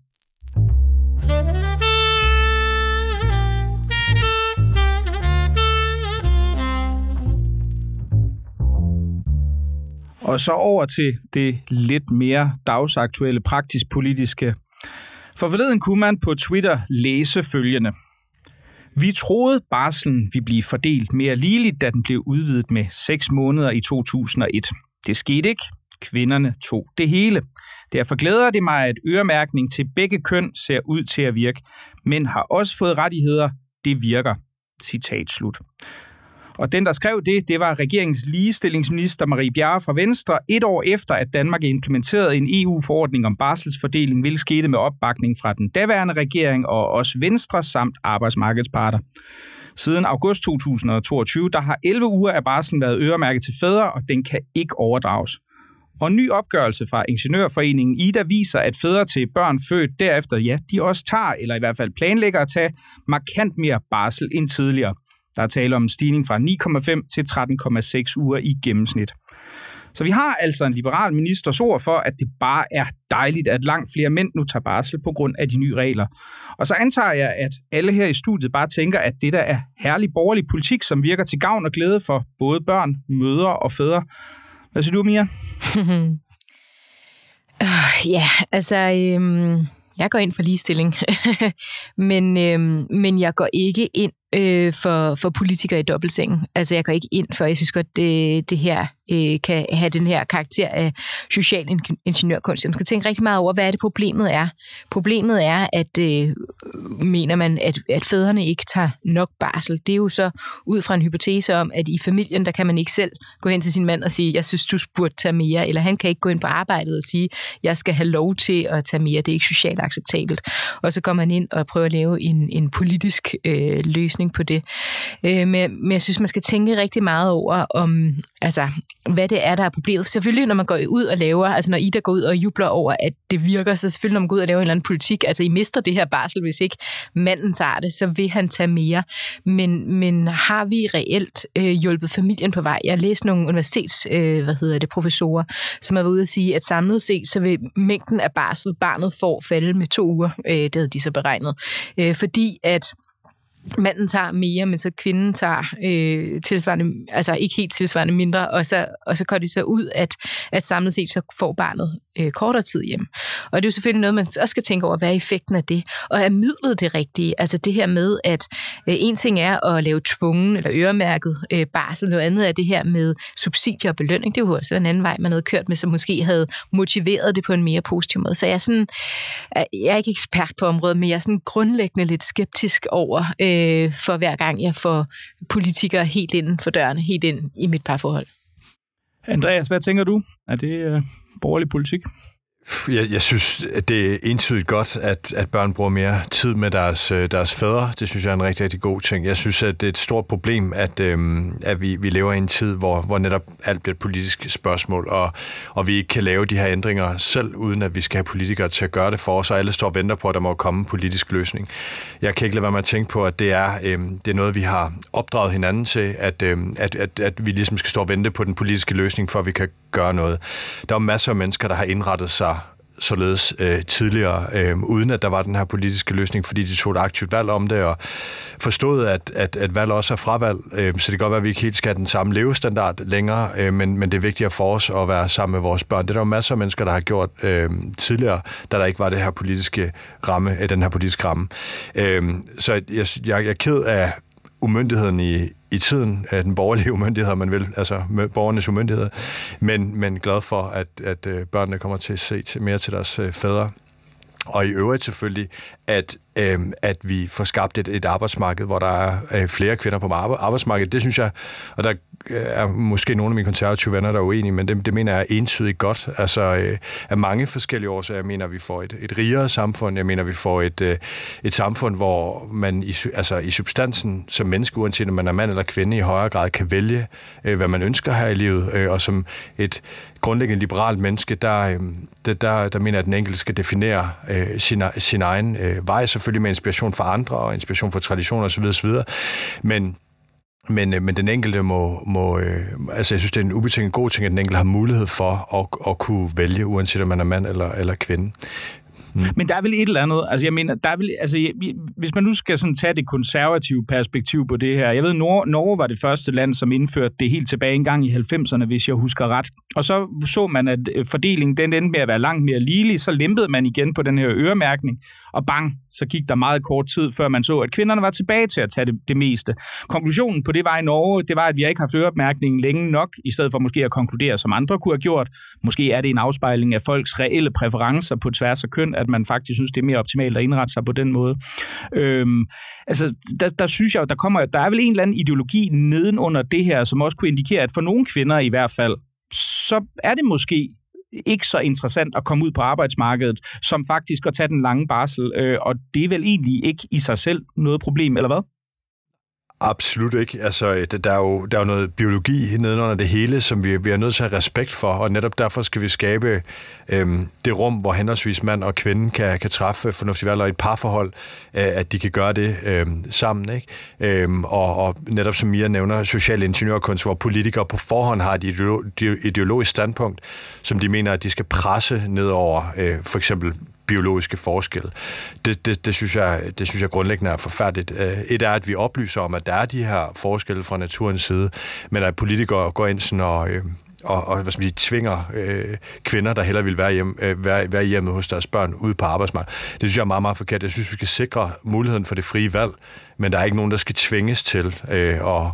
Og så over til det lidt mere dagsaktuelle praktisk politiske. For forleden kunne man på Twitter læse følgende. Vi troede, barslen ville blive fordelt mere ligeligt, da den blev udvidet med seks måneder i to tusind og et. Det skete ikke. Kvinderne tog det hele. Derfor glæder det mig, at øremærkning til begge køn ser ud til at virke. Mænd har også fået rettigheder. Det virker. Citat slut. Og den, der skrev det, det var regeringens ligestillingsminister Marie Bjerre fra Venstre, et år efter, at Danmark implementerede en E U-forordning om barselsfordeling, hvilket skete med opbakning fra den daværende regering og også Venstre samt arbejdsmarkedsparter. Siden august to tusind og toogtyve, der har elleve uger af barslen været øremærket til fædre, og den kan ikke overdrages. Og en ny opgørelse fra Ingeniørforeningen Ida viser, at fædre til børn født derefter, ja, de også tager, eller i hvert fald planlægger at tage, markant mere barsel end tidligere. Der er tale om en stigning fra ni komma fem til tretten komma seks uger i gennemsnit. Så vi har altså en liberal ministers ord for, at det bare er dejligt, at langt flere mænd nu tager barsel på grund af de nye regler. Og så antager jeg, at alle her i studiet bare tænker, at det der er herlig borgerlig politik, som virker til gavn og glæde for både børn, mødre og fædre. Hvad siger du, Mia? uh, ja, altså... Øhm, jeg går ind for ligestilling, men, øhm, men jeg går ikke ind øh, for, for politikere i dobbeltsengen. Altså jeg går ikke ind for, jeg synes godt, det, det her øh, kan have den her karakter af social ingeniørkunst. Man skal tænke rigtig meget over, hvad er det problemet er. Problemet er, at øh, mener man, at, at fædrene ikke tager nok barsel. Det er jo så ud fra en hypotese om, at i familien, der kan man ikke selv gå hen til sin mand og sige, jeg synes, du burde tage mere, eller han kan ikke gå ind på arbejdet og sige, jeg skal have lov til at tage mere, det er ikke socialt acceptabelt. Og så går man ind og prøver at lave en, en politisk øh, løsning på det. Øh, men, men jeg synes, man skal tænke rigtig meget over, om, altså, hvad det er, der er problemet. Selvfølgelig, når man går ud og laver, altså når Ida går ud og jubler over, at det virker, så selvfølgelig, når man går ud og laver en eller anden politik, altså I mister det her barsel, hvis ikke manden tager det, så vil han tage mere. Men, men har vi reelt øh, hjulpet familien på vej? Jeg har læst nogle universitets, øh, hvad hedder det, professorer, som har været ude at sige, at samlet set, så vil mængden af barsel, barnet får, falde med to uger. Øh, det havde de så beregnet. Øh, fordi at manden tager mere, men så kvinden tager øh, tilsvarende, altså ikke helt tilsvarende mindre, og så, og så går det så ud, at, at samlet set så får barnet øh, kortere tid hjem. Og det er jo selvfølgelig noget, man også skal tænke over, hvad er effekten af det, og er midlet det rigtige? Altså det her med, at øh, en ting er at lave tvungen eller øremærket øh, barsel, noget andet er det her med subsidier og belønning. Det er jo også en anden vej, man havde kørt med, som måske havde motiveret det på en mere positiv måde. Så jeg er, sådan, jeg er ikke ekspert på området, men jeg er sådan grundlæggende lidt skeptisk over, øh, for hver gang jeg får politikere helt inden for dørene, helt ind i mit parforhold. Andreas, hvad tænker du? Er det øh, borgerlig politik? Jeg, jeg synes, at det er entydigt godt, at, at børn bruger mere tid med deres, deres fædre. Det synes jeg er en rigtig, rigtig god ting. Jeg synes, at det er et stort problem, at, øhm, at vi, vi lever i en tid, hvor, hvor netop alt bliver et politisk spørgsmål, og, og vi ikke kan lave de her ændringer selv, uden at vi skal have politikere til at gøre det for os, og alle står og venter på, at der må komme en politisk løsning. Jeg kan ikke lade være med at tænke på, at det er, øhm, det er noget, vi har opdraget hinanden til, at, øhm, at, at, at vi ligesom skal stå og vente på den politiske løsning, for at vi kan gøre noget. Der er masser af mennesker, der har indrettet sig således øh, tidligere, øh, uden at der var den her politiske løsning, fordi de tog et aktivt valg om det, og forstod, at, at, at valg også er fravalg. Øh, så det kan godt være, at vi ikke helt skal have den samme levestandard længere, øh, men, men det er vigtigere for os at være sammen med vores børn. Det er der jo masser af mennesker, der har gjort øh, tidligere, da der ikke var det her politiske ramme, øh, den her politiske ramme. Øh, så jeg, jeg, jeg er ked af umyndigheden i, i tiden, af den borgerlige umyndighed, man vil, altså borgernes umyndighed, men, men glad for, at, at børnene kommer til at se til, mere til deres øh, fædre. Og i øvrigt selvfølgelig, at, øh, at vi får skabt et, et arbejdsmarked, hvor der er øh, flere kvinder på arbejdsmarkedet. Det synes jeg, og der er måske nogle af mine konservative venner, der er uenige, men det, det mener jeg er entydigt godt. Altså øh, af mange forskellige årsager. Jeg mener, vi får et, et rigere samfund. Jeg mener, vi får et, øh, et samfund, hvor man i, altså, i substansen som menneske, uanset om man er mand eller kvinde, i højere grad kan vælge, øh, hvad man ønsker her i livet. Øh, og som et grundlæggende liberalt menneske, der, øh, der, der, der mener jeg, at den enkelte skal definere øh, sin, sin egen øh, vej, selvfølgelig med inspiration fra andre og inspiration fra traditioner osv. osv. Men Men, men den enkelte må, må øh, altså jeg synes, det er en ubetinget god ting, at den enkelte har mulighed for at, at kunne vælge, uanset om man er mand eller, eller kvinde. Mm. Men der er vel et eller andet, altså jeg mener, der er vel, altså jeg, hvis man nu skal sådan tage det konservative perspektiv på det her, jeg ved, Norge, Norge var det første land, som indførte det helt tilbage en gang i halvfemserne, hvis jeg husker ret. Og så så man, at fordelingen den endte med at være langt mere ligelig, så lempede man igen på den her øremærkning, og bang, så gik der meget kort tid, før man så, at kvinderne var tilbage til at tage det, det meste. Konklusionen på det var i Norge, det var, at vi ikke har haft øremærkningen længe nok, i stedet for måske at konkludere, som andre kunne have gjort. Måske er det en afspejling af folks reelle præferencer på tværs af køn, at man faktisk synes, det er mere optimalt at indrette sig på den måde. Øhm, altså, der, der synes jeg, der kommer, der er vel en eller anden ideologi nedenunder det her, som også kunne indikere, at for nogle kvinder i hvert fald, så er det måske ikke så interessant at komme ud på arbejdsmarkedet, som faktisk at tage den lange barsel, øh, og det er vel egentlig ikke i sig selv noget problem, eller hvad? Absolut ikke. Altså, der er jo, der er jo noget biologi nedenunder det hele, som vi, vi er nødt til at have respekt for, og netop derfor skal vi skabe øhm, det rum, hvor henholdsvis mand og kvinde kan, kan træffe fornuftige valg, og et parforhold, øh, at de kan gøre det øhm, sammen. Ikke? Øhm, og, og netop som Mia nævner, social ingeniørkunst, hvor politikere på forhånd har et ideolo- ideologisk standpunkt, som de mener, at de skal presse ned over øh, for eksempel biologiske forskelle. Det, det, det, synes jeg, det synes jeg grundlæggende er forfærdeligt. Et er, at vi oplyser om, at der er de her forskelle fra naturens side, men at politikere går ind sådan og, og, og hvad skal man sige, tvinger øh, kvinder, der hellere vil være, hjem, øh, være, være hjemme hos deres børn, ude på arbejdsmarkedet. Det synes jeg er meget, meget forkert. Jeg synes, vi skal sikre muligheden for det frie valg, men der er ikke nogen, der skal tvinges til øh, at,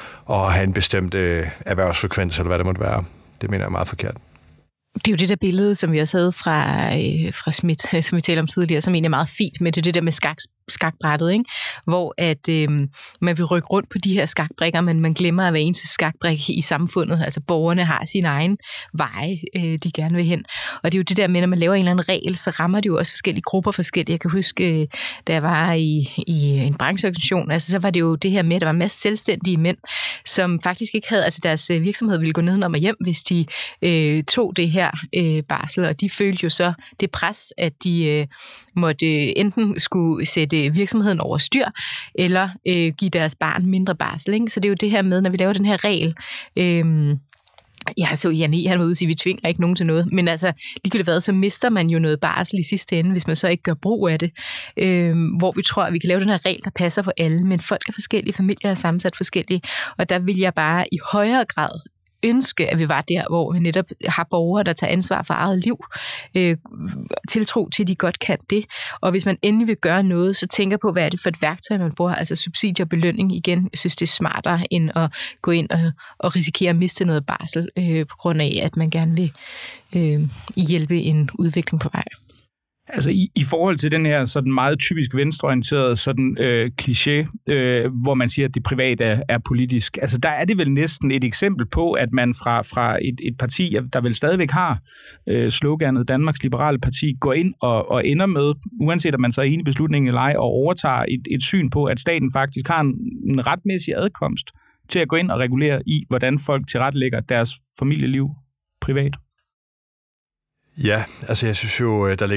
at have en bestemt øh, erhvervsfrekvens, eller hvad det måtte være. Det mener jeg er meget forkert. Det er jo det der billede, som vi også havde fra, øh, fra Schmidt, som vi talte om tidligere, som egentlig er meget fint, med det, det der med skak, skakbrættet, ikke? Hvor at, øh, man vil rykke rundt på de her skakbrikker, men man glemmer at være eneste skakbrik i samfundet. Altså borgerne har sin egen veje, øh, de gerne vil hen. Og det er jo det der med, når man laver en eller anden regel, så rammer det jo også forskellige grupper forskellige. Jeg kan huske, da jeg var i, i en brancheorganisation, altså så var det jo det her med, at der var en masse selvstændige mænd, som faktisk ikke havde, altså deres virksomhed ville gå nedenom og hjem, hvis de øh, tog det her øh, barsel, og de følte jo så det pres, at de øh, måtte øh, enten skulle sætte virksomheden over styr, eller øh, give deres barn mindre barsel. Ikke? Så det er jo det her med, når vi laver den her regel, øh, ja, så Jan E., han var ude og sige, at vi tvinger ikke nogen til noget, men altså, ligegyldigt hvad, så mister man jo noget barsel i sidste ende, hvis man så ikke gør brug af det, øh, hvor vi tror, at vi kan lave den her regel, der passer for alle, men folk er forskellige, familier er sammensat forskellige, og der vil jeg bare i højere grad ønske, at vi var der, hvor vi netop har borgere, der tager ansvar for eget liv, øh, tiltro til, at de godt kan det. Og hvis man endelig vil gøre noget, så tænker på, hvad er det for et værktøj, man bruger, altså subsidier og belønning igen. Jeg synes, det er smartere, end at gå ind og, og risikere at miste noget barsel, øh, på grund af, at man gerne vil øh, hjælpe en udvikling på vej. Altså i, i forhold til den her sådan meget typisk venstreorienterede sådan øh, kliché, øh, hvor man siger, at det private er, er politisk. Altså der er det vel næsten et eksempel på, at man fra, fra et, et parti, der vel stadigvæk har øh, sloganet Danmarks Liberale Parti, går ind og, og ender med, uanset om man så er enig i beslutningen eller ej, og overtager et, et syn på, at staten faktisk har en, en retmæssig adkomst til at gå ind og regulere i, hvordan folk tilrettelægger deres familieliv privat. Ja, altså jeg synes jo, der ligger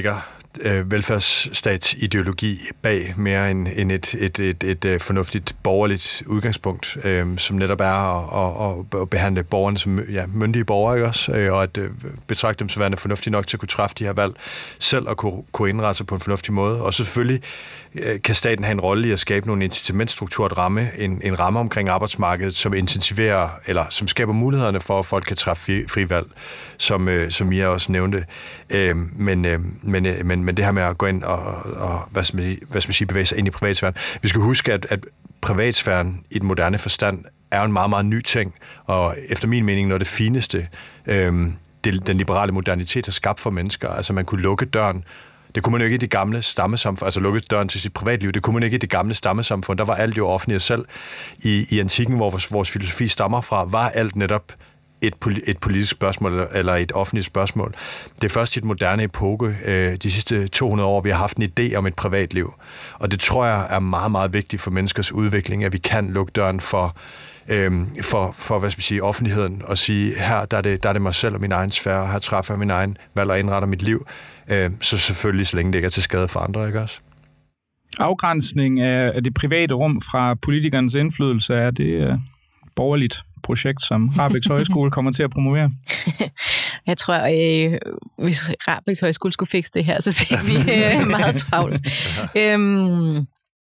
øh, velfærdsstatsideologi bag mere end, end et, et, et, et, et fornuftigt borgerligt udgangspunkt, øh, som netop er at, at, at behandle borgerne som ja, myndige borgere, ikke også? Øh, og at øh, betragte dem som værende fornuftige nok til at kunne træffe de her valg selv og kunne, kunne indrette sig på en fornuftig måde. Og så selvfølgelig øh, kan staten have en rolle i at skabe nogle incitamentstrukturer, at ramme en, en ramme omkring arbejdsmarkedet, som intensiverer, eller som skaber mulighederne for, at folk kan træffe fri, fri valg, som, øh, som Mia også nævnte. Øh, men, øh, men, øh, men, men det her med at gå ind og, og hvad skal man, hvad skal man sige, bevæge sig ind i privatsfæren. Vi skal huske, at, at privatsfæren i den moderne forstand er en meget, meget ny ting, og efter min mening noget af det fineste, øh, det, den liberale modernitet har skabt for mennesker. Altså man kunne lukke døren. Det kunne man jo ikke i det gamle stammesamfund, altså lukke døren til sit privatliv. Det kunne man ikke i det gamle stammesamfund. Der var alt jo offentligt selv. I, i antikken, hvor vores, vores filosofi stammer fra, var alt netop et, et politisk spørgsmål eller et offentligt spørgsmål. Det er først i et moderne epoke, øh, de sidste to hundrede år, vi har haft en idé om et privatliv. Og det tror jeg er meget, meget vigtigt for menneskers udvikling, at vi kan lukke døren for Øhm, for, for hvad skal vi sige, offentligheden og sige, her der er, det, der er det mig selv og min egen sfære, her træffer jeg min egen valg og indretter mit liv. Øhm, så selvfølgelig, så længe det ikke er til skade for andre, ikke også? Afgrænsning af det private rum fra politikernes indflydelse, er det et borgerligt projekt, som Rahbeks Højskole kommer til at promovere? Jeg tror, øh, hvis Rahbeks Højskole skulle fikse det her, så fik vi øh, meget travlt. øhm,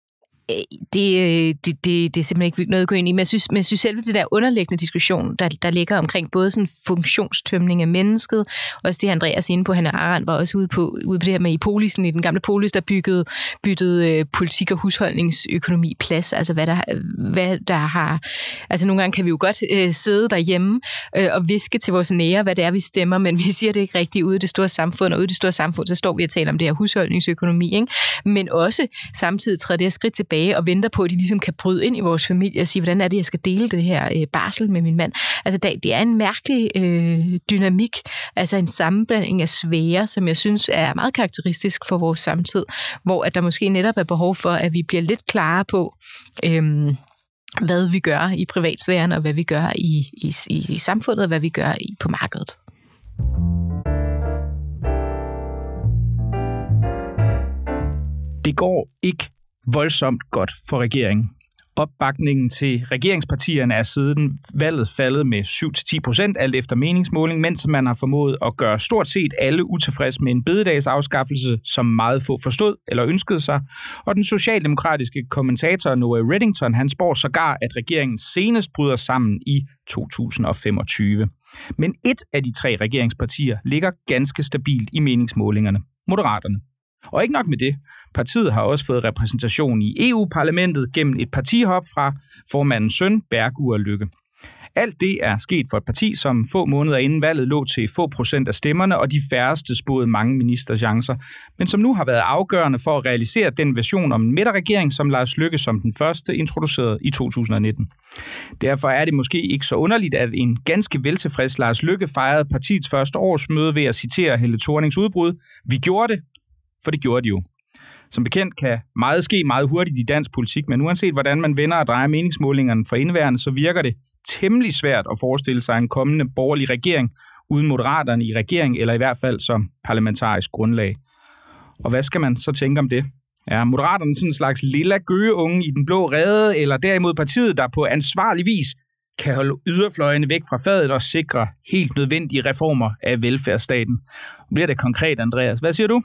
Det, det, det, det er simpelthen ikke noget at gå ind i, men jeg synes, men jeg synes selv, det der underliggende diskussion, der, der ligger omkring både sådan funktionstømning af mennesket, også det Andreas inde på, Hannah Arendt var også ude på, ude på det her med i polisen, i den gamle polis, der byggede, byttede øh, politik og husholdningsøkonomi plads, altså hvad der, hvad der har, altså nogle gange kan vi jo godt øh, sidde derhjemme øh, og viske til vores nære, hvad det er, vi stemmer, men vi siger det ikke rigtigt ude i det store samfund, og ude i det store samfund, så står vi og taler om det her husholdningsøkonomi, ikke? Men også samtidig træder det her skridt tilbage og venter på, at de ligesom kan bryde ind i vores familie og sige, hvordan er det, jeg skal dele det her øh, barsel med min mand. Altså, det er en mærkelig øh, dynamik, altså en sammenblanding af sfærer, som jeg synes er meget karakteristisk for vores samtid, hvor at der måske netop er behov for, at vi bliver lidt klarere på, øh, hvad vi gør i privatsfæren, og hvad vi gør i, i, i samfundet, og hvad vi gør i, på markedet. Det går ikke voldsomt godt for regeringen. Opbakningen til regeringspartierne er siden valget faldet med syv til ti procent, alt efter meningsmåling, mens man har formået at gøre stort set alle utilfredse med en bededagsafskaffelse, som meget få forstod eller ønskede sig. Og den socialdemokratiske kommentator Noah Reddington, han spår sågar, at regeringen senest bryder sammen i to tusind og femogtyve. Men et af de tre regeringspartier ligger ganske stabilt i meningsmålingerne. Moderaterne. Og ikke nok med det. Partiet har også fået repræsentation i E U-parlamentet gennem et partihop fra formandens søn, Bergur Lykke. Alt det er sket for et parti, som få måneder inden valget lå til få procent af stemmerne, og de færreste spåede mange ministerchancer, men som nu har været afgørende for at realisere den version om en midterregering, som Lars Løkke som den første introducerede i to tusind og nitten. Derfor er det måske ikke så underligt, at en ganske veltilfreds Lars Løkke fejrede partiets første årsmøde ved at citere Helle Thornings udbrud: "Vi gjorde det, for det gjorde de jo." Som bekendt kan meget ske meget hurtigt i dansk politik, men uanset hvordan man vender og drejer meningsmålingerne for indeværende, så virker det temmelig svært at forestille sig en kommende borgerlig regering uden Moderaterne i regering, eller i hvert fald som parlamentarisk grundlag. Og hvad skal man så tænke om det? Er Moderaterne sådan en slags lilla gøgeunge i den blå rede, eller derimod partiet, der på ansvarlig vis kan holde yderfløjene væk fra fadet og sikre helt nødvendige reformer af velfærdsstaten? Bliver det konkret, Andreas? Hvad siger du?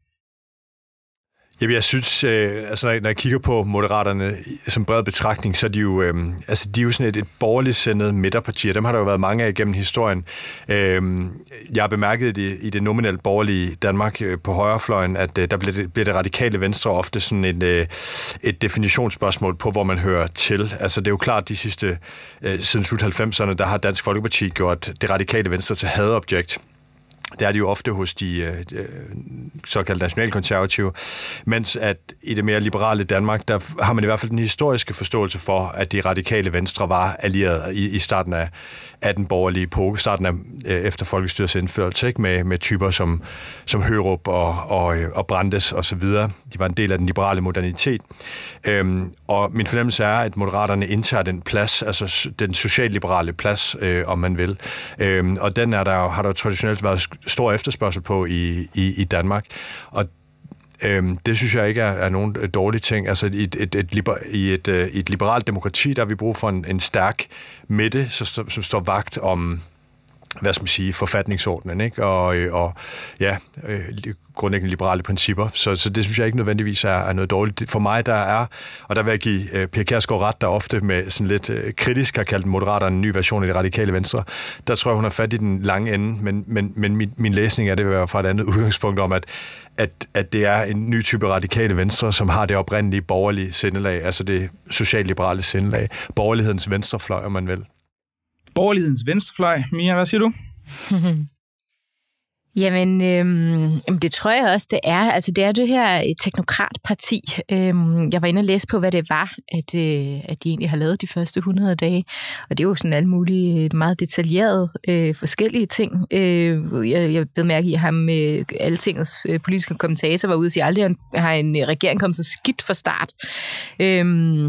Jamen, jeg synes, øh, altså når jeg kigger på Moderaterne som bred betragtning, så er de jo, øh, altså, de er jo sådan et, et borgerligt sendet midterparti, og dem har der jo været mange af gennem historien. Øh, jeg har bemærket det, i det nominelt borgerlige Danmark øh, på højrefløjen, at øh, der bliver det, bliver det radikale venstre ofte sådan et, øh, et definitionsspørgsmål på, hvor man hører til. Altså, det er jo klart, de sidste, øh, siden slut halvfemserne, der har Dansk Folkeparti gjort det radikale venstre til hadobjekt. Det er det jo ofte hos de øh, såkaldte nationalkonservative, mens at i det mere liberale Danmark, der har man i hvert fald den historiske forståelse for, at de radikale venstre var allieret i, i starten af, af den borgerlige epoke, starten af øh, efter folkestyrets indførelse, ikke? Med, med typer som, som Hørup og, og, og Brandes og så videre. De var en del af den liberale modernitet. Øhm, og min fornemmelse er, at Moderaterne indtager den plads, altså den socialliberale plads, øh, om man vil. Øhm, og den er der, har der jo traditionelt været stor efterspørgsel på i, i, i Danmark. Og Øhm, det synes jeg ikke er, er nogen dårlige ting. Altså i et, et, et, liber, i et, uh, i et liberalt demokrati, der har vi brug for en, en stærk midte, som, som står vagt om, hvad skal man sige, forfatningsordenen, ikke? Og, og ja, grundlæggende liberale principper. Så, så det synes jeg ikke nødvendigvis er, er noget dårligt. For mig, der er, og der vil jeg give uh, Pia Kjærsgaard ret, der ofte med sådan lidt uh, kritisk har kaldt Moderaterne en ny version af det radikale venstre. Der tror jeg, hun har fat i den lange ende, men, men, men min, min læsning af det vil være fra et andet udgangspunkt om, at At, at det er en ny type radikale venstre, som har det oprindelige borgerlige sindelag, altså det socialliberale sindelag. Borgerlighedens venstrefløj, om man vil. Borgerlighedens venstrefløj. Mia, hvad siger du? Jamen, øhm, det tror jeg også, det er. Altså, det er det her teknokratparti. Øhm, jeg var inde og læse på, hvad det var, at, øh, at de egentlig har lavet de første hundrede dage. Og det er jo sådan alle mulige meget detaljerede øh, forskellige ting. Øh, jeg, jeg blev mærke i, at ham, øh, alle tingets øh, politiske kommentator var ude og sige, aldrig har en regering kommet så skidt fra start. Øhm,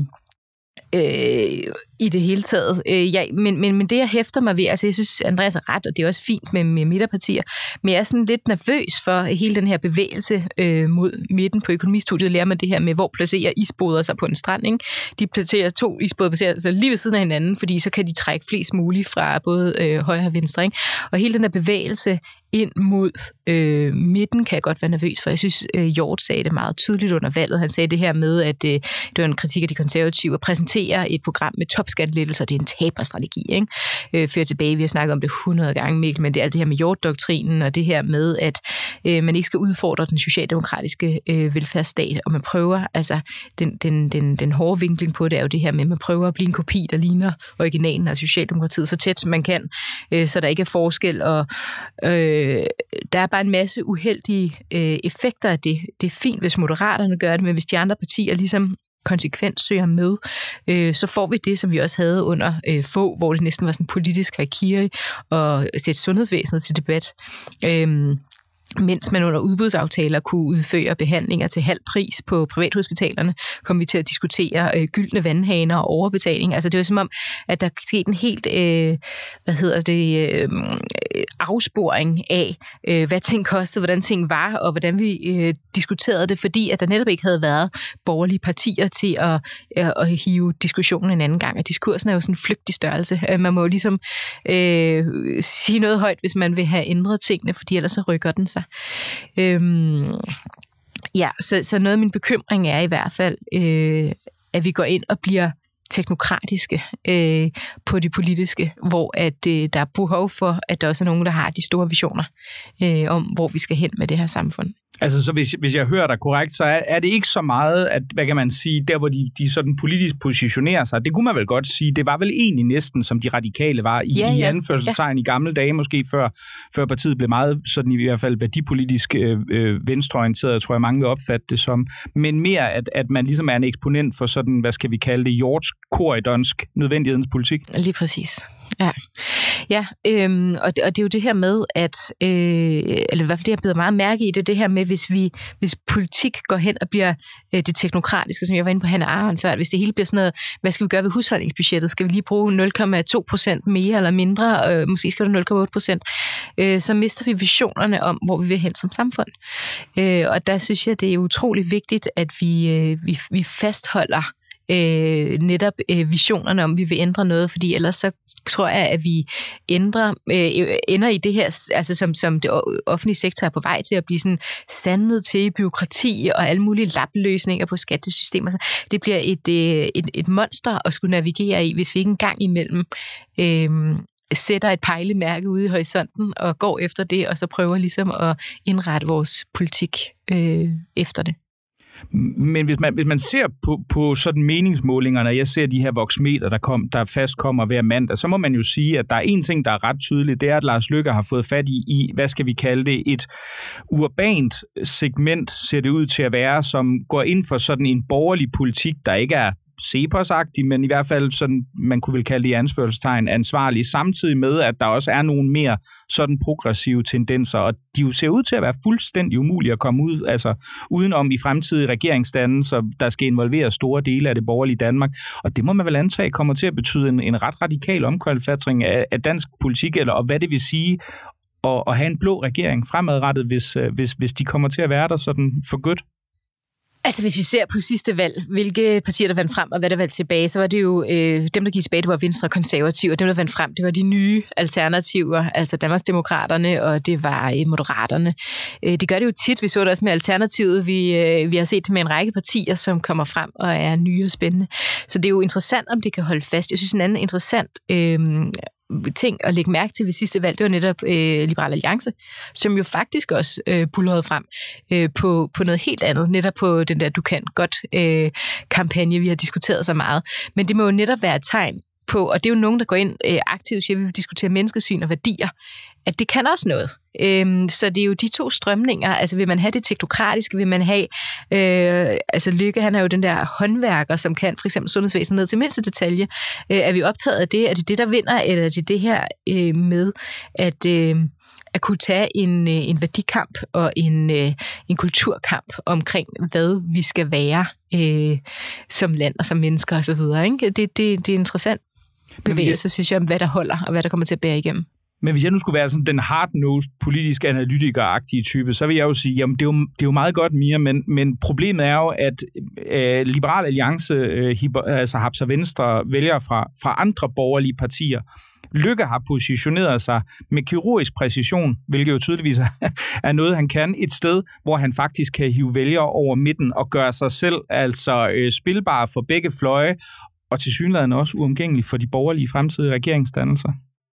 Øh, i det hele taget. Øh, ja, men, men, men det, jeg hæfter mig ved, altså jeg synes, Andreas er ret, og det er også fint med, med midterpartier, men jeg er sådan lidt nervøs for hele den her bevægelse øh, mod midten. På økonomistudiet lærer man det her med, hvor placerer isboder sig på en strand, ikke? De placerer to isboder placerer sig lige ved siden af hinanden, fordi så kan de trække flest muligt fra både øh, højre og venstre, ikke? Og hele den her bevægelse ind mod øh, midten kan jeg godt være nervøs for. Jeg synes, øh, Hjort sagde det meget tydeligt under valget. Han sagde det her med, at øh, det var en kritik af de konservative, at præsentere et program med topskattelettelser. Det er en taberstrategi, ikke? Øh, fører tilbage, vi har snakket om det hundrede gange, Mikkel, men det er alt det her med Hjort-doktrinen, og det her med, at øh, man ikke skal udfordre den socialdemokratiske øh, velfærdsstat, og man prøver, altså den, den, den, den hårde vinkling på det er jo det her med, at man prøver at blive en kopi, der ligner originalen af Socialdemokratiet så tæt man kan, øh, så der ikke er forskel, og øh, der er bare en masse uheldige øh, effekter af det. Det er fint, hvis Moderaterne gør det, men hvis de andre partier ligesom konsekvent søger med, øh, så får vi det, som vi også havde under øh, få, hvor det næsten var sådan politisk harakiri og sætte sundhedsvæsenet til debat. Øh, mens man under udbudsaftaler kunne udføre behandlinger til halv pris på privathospitalerne, kom vi til at diskutere øh, gyldne vandhaner og overbetaling. Altså det var som om, at der skete en helt, øh, hvad hedder det, øh, afsporing af, øh, hvad ting kostede, hvordan ting var, og hvordan vi øh, diskuterede det, fordi at der netop ikke havde været borgerlige partier til at, øh, at hive diskussionen en anden gang. Og diskursen er jo sådan en flygtig størrelse. Man må jo ligesom øh, sige noget højt, hvis man vil have ændret tingene, fordi ellers så rykker den sig. Øhm, ja, så, så noget af min bekymring er i hvert fald, øh, at vi går ind og bliver teknokratiske øh, på det politiske, hvor at øh, der er behov for, at der også er nogen, der har de store visioner øh, om, hvor vi skal hen med det her samfund. Altså, så hvis, hvis jeg hører dig korrekt, så er, er det ikke så meget, at, hvad kan man sige, der hvor de, de sådan politisk positionerer sig, det kunne man vel godt sige, det var vel egentlig næsten, som de radikale var i, ja, ja. i anførselstegn ja. i gamle dage, måske før, før partiet blev meget sådan i hvert fald værdipolitisk øh, øh, venstreorienteret, tror jeg mange vil opfatte det som, men mere, at, at man ligesom er en eksponent for sådan, hvad skal vi kalde det, hjortskoridonsk nødvendighedens politik. Lige præcis. Ja, ja øhm, og, det, og det er jo det her med, at, øh, eller i hvert fald det, jeg bider meget mærke i, det er det her med, hvis vi, hvis politik går hen og bliver øh, det teknokratiske, som jeg var inde på Hanne Arendt før, hvis det hele bliver sådan noget, hvad skal vi gøre ved husholdningsbudgettet? Skal vi lige bruge nul komma to procent mere eller mindre? Øh, måske skal det nul komma otte procent. Øh, så mister vi visionerne om, hvor vi vil hen som samfund. Øh, og der synes jeg, det er utrolig vigtigt, at vi, øh, vi, vi fastholder Øh, netop øh, visionerne om, vi vil ændre noget, fordi ellers så tror jeg, at vi ændrer, øh, ender i det her, altså som, som det offentlige sektor er på vej til at blive sådan sandet til byråkrati og alle mulige lappeløsninger på skattesystemer. Det bliver et, øh, et, et monster at skulle navigere i, hvis vi ikke engang imellem øh, sætter et pejlemærke ude i horisonten og går efter det, og så prøver ligesom at indrette vores politik øh, efter det. Men hvis man, hvis man ser på, på sådan meningsmålingerne, jeg ser de her voksmeter, der, kom, der fast kommer hver mandag, så må man jo sige, at der er en ting, der er ret tydeligt, det er, at Lars Løkke har fået fat i, i, hvad skal vi kalde det, et urbant segment, ser det ud til at være, som går ind for sådan en borgerlig politik, der ikke er Cepos-agtig, men i hvert fald sådan, man kunne vel kalde det i anførselstegn, ansvarlig, samtidig med, at der også er nogle mere sådan progressive tendenser, og de jo ser ud til at være fuldstændig umulige at komme ud, altså udenom i fremtidige regeringsdannelser, der skal involvere store dele af det borgerlige Danmark, og det må man vel antage kommer til at betyde en, en ret radikal omkvalifering af, af dansk politik, eller og hvad det vil sige at, at have en blå regering fremadrettet, hvis, hvis, hvis de kommer til at være der sådan for godt. Altså, hvis vi ser på sidste valg, hvilke partier, der vandt frem, og hvad der valgte tilbage, så var det jo øh, dem, der gik tilbage, det var Venstre og Konservative, og dem, der vandt frem, det var de nye alternativer, altså Danmarksdemokraterne, og det var øh, Moderaterne. Øh, det gør det jo tit, vi så det også med Alternativet. Vi, øh, vi har set det med en række partier, som kommer frem og er nye og spændende. Så det er jo interessant, om det kan holde fast. Jeg synes, en anden interessant øh, ting at lægge mærke til ved sidste valg, det var netop øh, Liberal Alliance, som jo faktisk også øh, bullerede frem øh, på, på noget helt andet, netop på den der Du kan godt øh, kampagne, vi har diskuteret så meget. Men det må jo netop være et tegn på, og det er jo nogen, der går ind øh, aktivt og siger, at vi vil diskutere menneskesyn og værdier, at det kan også noget. Øhm, så det er jo de to strømninger, altså vil man have det teknokratiske, vil man have, øh, altså Løkke, han er jo den der håndværker, som kan for eksempel sundhedsvæsenet ned til mindste detalje. Øh, er vi optaget af det? Er det det, der vinder, eller er det det her øh, med, at, øh, at kunne tage en, øh, en værdikamp og en, øh, en kulturkamp omkring, hvad vi skal være øh, som land og som mennesker osv. Det, det, det er interessant bevægelse, synes jeg, om hvad der holder og hvad der kommer til at bære igennem. Men hvis jeg nu skulle være sådan den hard-nosed, politisk analytiker-agtige type, så vil jeg jo sige, jamen det er jo, det er jo meget godt, Mia, men, men problemet er jo, at øh, Liberal Alliance, øh, hiber, altså hapser Venstre, vælger fra, fra andre borgerlige partier. Løkke har positioneret sig med kirurgisk præcision, hvilket jo tydeligvis er noget, han kan, et sted, hvor han faktisk kan hive vælgere over midten og gøre sig selv altså øh, spilbar for begge fløje, og tilsyneladende også uomgængelig for de borgerlige fremtidige regeringsdannelser.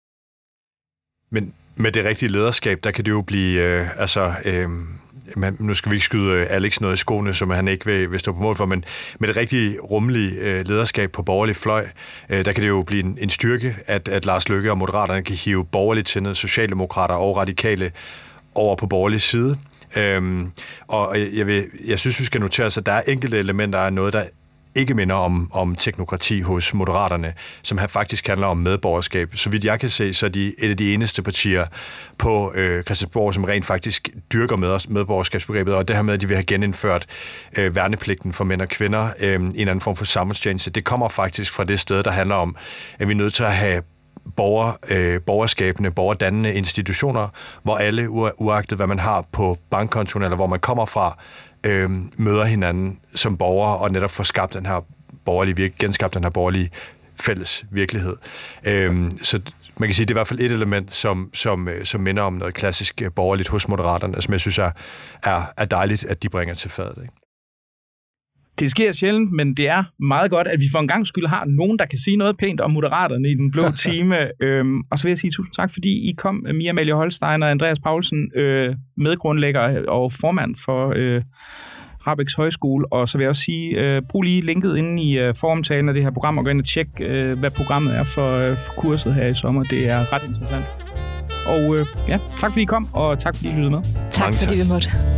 Men med det rigtige lederskab, der kan det jo blive, øh, altså, øh, man, nu skal vi ikke skyde Alex noget i skoene, som han ikke vil, vil stå på mål for, men med det rigtige rummelige øh, lederskab på borgerlig fløj, øh, der kan det jo blive en, en styrke, at, at Lars Løkke og Moderaterne kan hive borgerligt tændede socialdemokrater og radikale over på borgerlig side. Øhm, og jeg, vil, jeg synes, vi skal notere os, at der er enkelte elementer af noget, der ikke minder om, om teknokrati hos Moderaterne, som her faktisk handler om medborgerskab. Så vidt jeg kan se, så er de et af de eneste partier på øh, Christiansborg, som rent faktisk dyrker med os medborgerskabsbegrebet, og det her med, at de vil have genindført øh, værnepligten for mænd og kvinder, øh, en eller anden form for samfundstjeneste. Det kommer faktisk fra det sted, der handler om, at vi er nødt til at have borger, øh, borgerskabende, borgerdannende institutioner, hvor alle, uagtet hvad man har på bankkontoen, eller hvor man kommer fra, øh, møder hinanden som borgere, og netop får skabt den her borgerlige, genskabt den her borgerlige fælles virkelighed. Øh, så man kan sige, det er i hvert fald et element, som, som, som minder om noget klassisk borgerligt hos Moderaterne, som jeg synes er, er, er dejligt, at de bringer til fadet, ikke? Det sker sjældent, men det er meget godt, at vi for en gang skyld har nogen, der kan sige noget pænt om Moderaterne i den blå time. øhm, og så vil jeg sige tusind tak, fordi I kom, Mia Amalie Holstein og Andreas Paulsen, øh, medgrundlægger og formand for øh, Rahbeks Højskole. Og så vil jeg også sige, øh, brug lige linket inde i øh, foromtalen af det her program, og gå ind og tjek, øh, hvad programmet er for, øh, for kurset her i sommer. Det er ret interessant. Og øh, ja, tak fordi I kom, og tak fordi I lyttede med. Tak fordi vi måtte.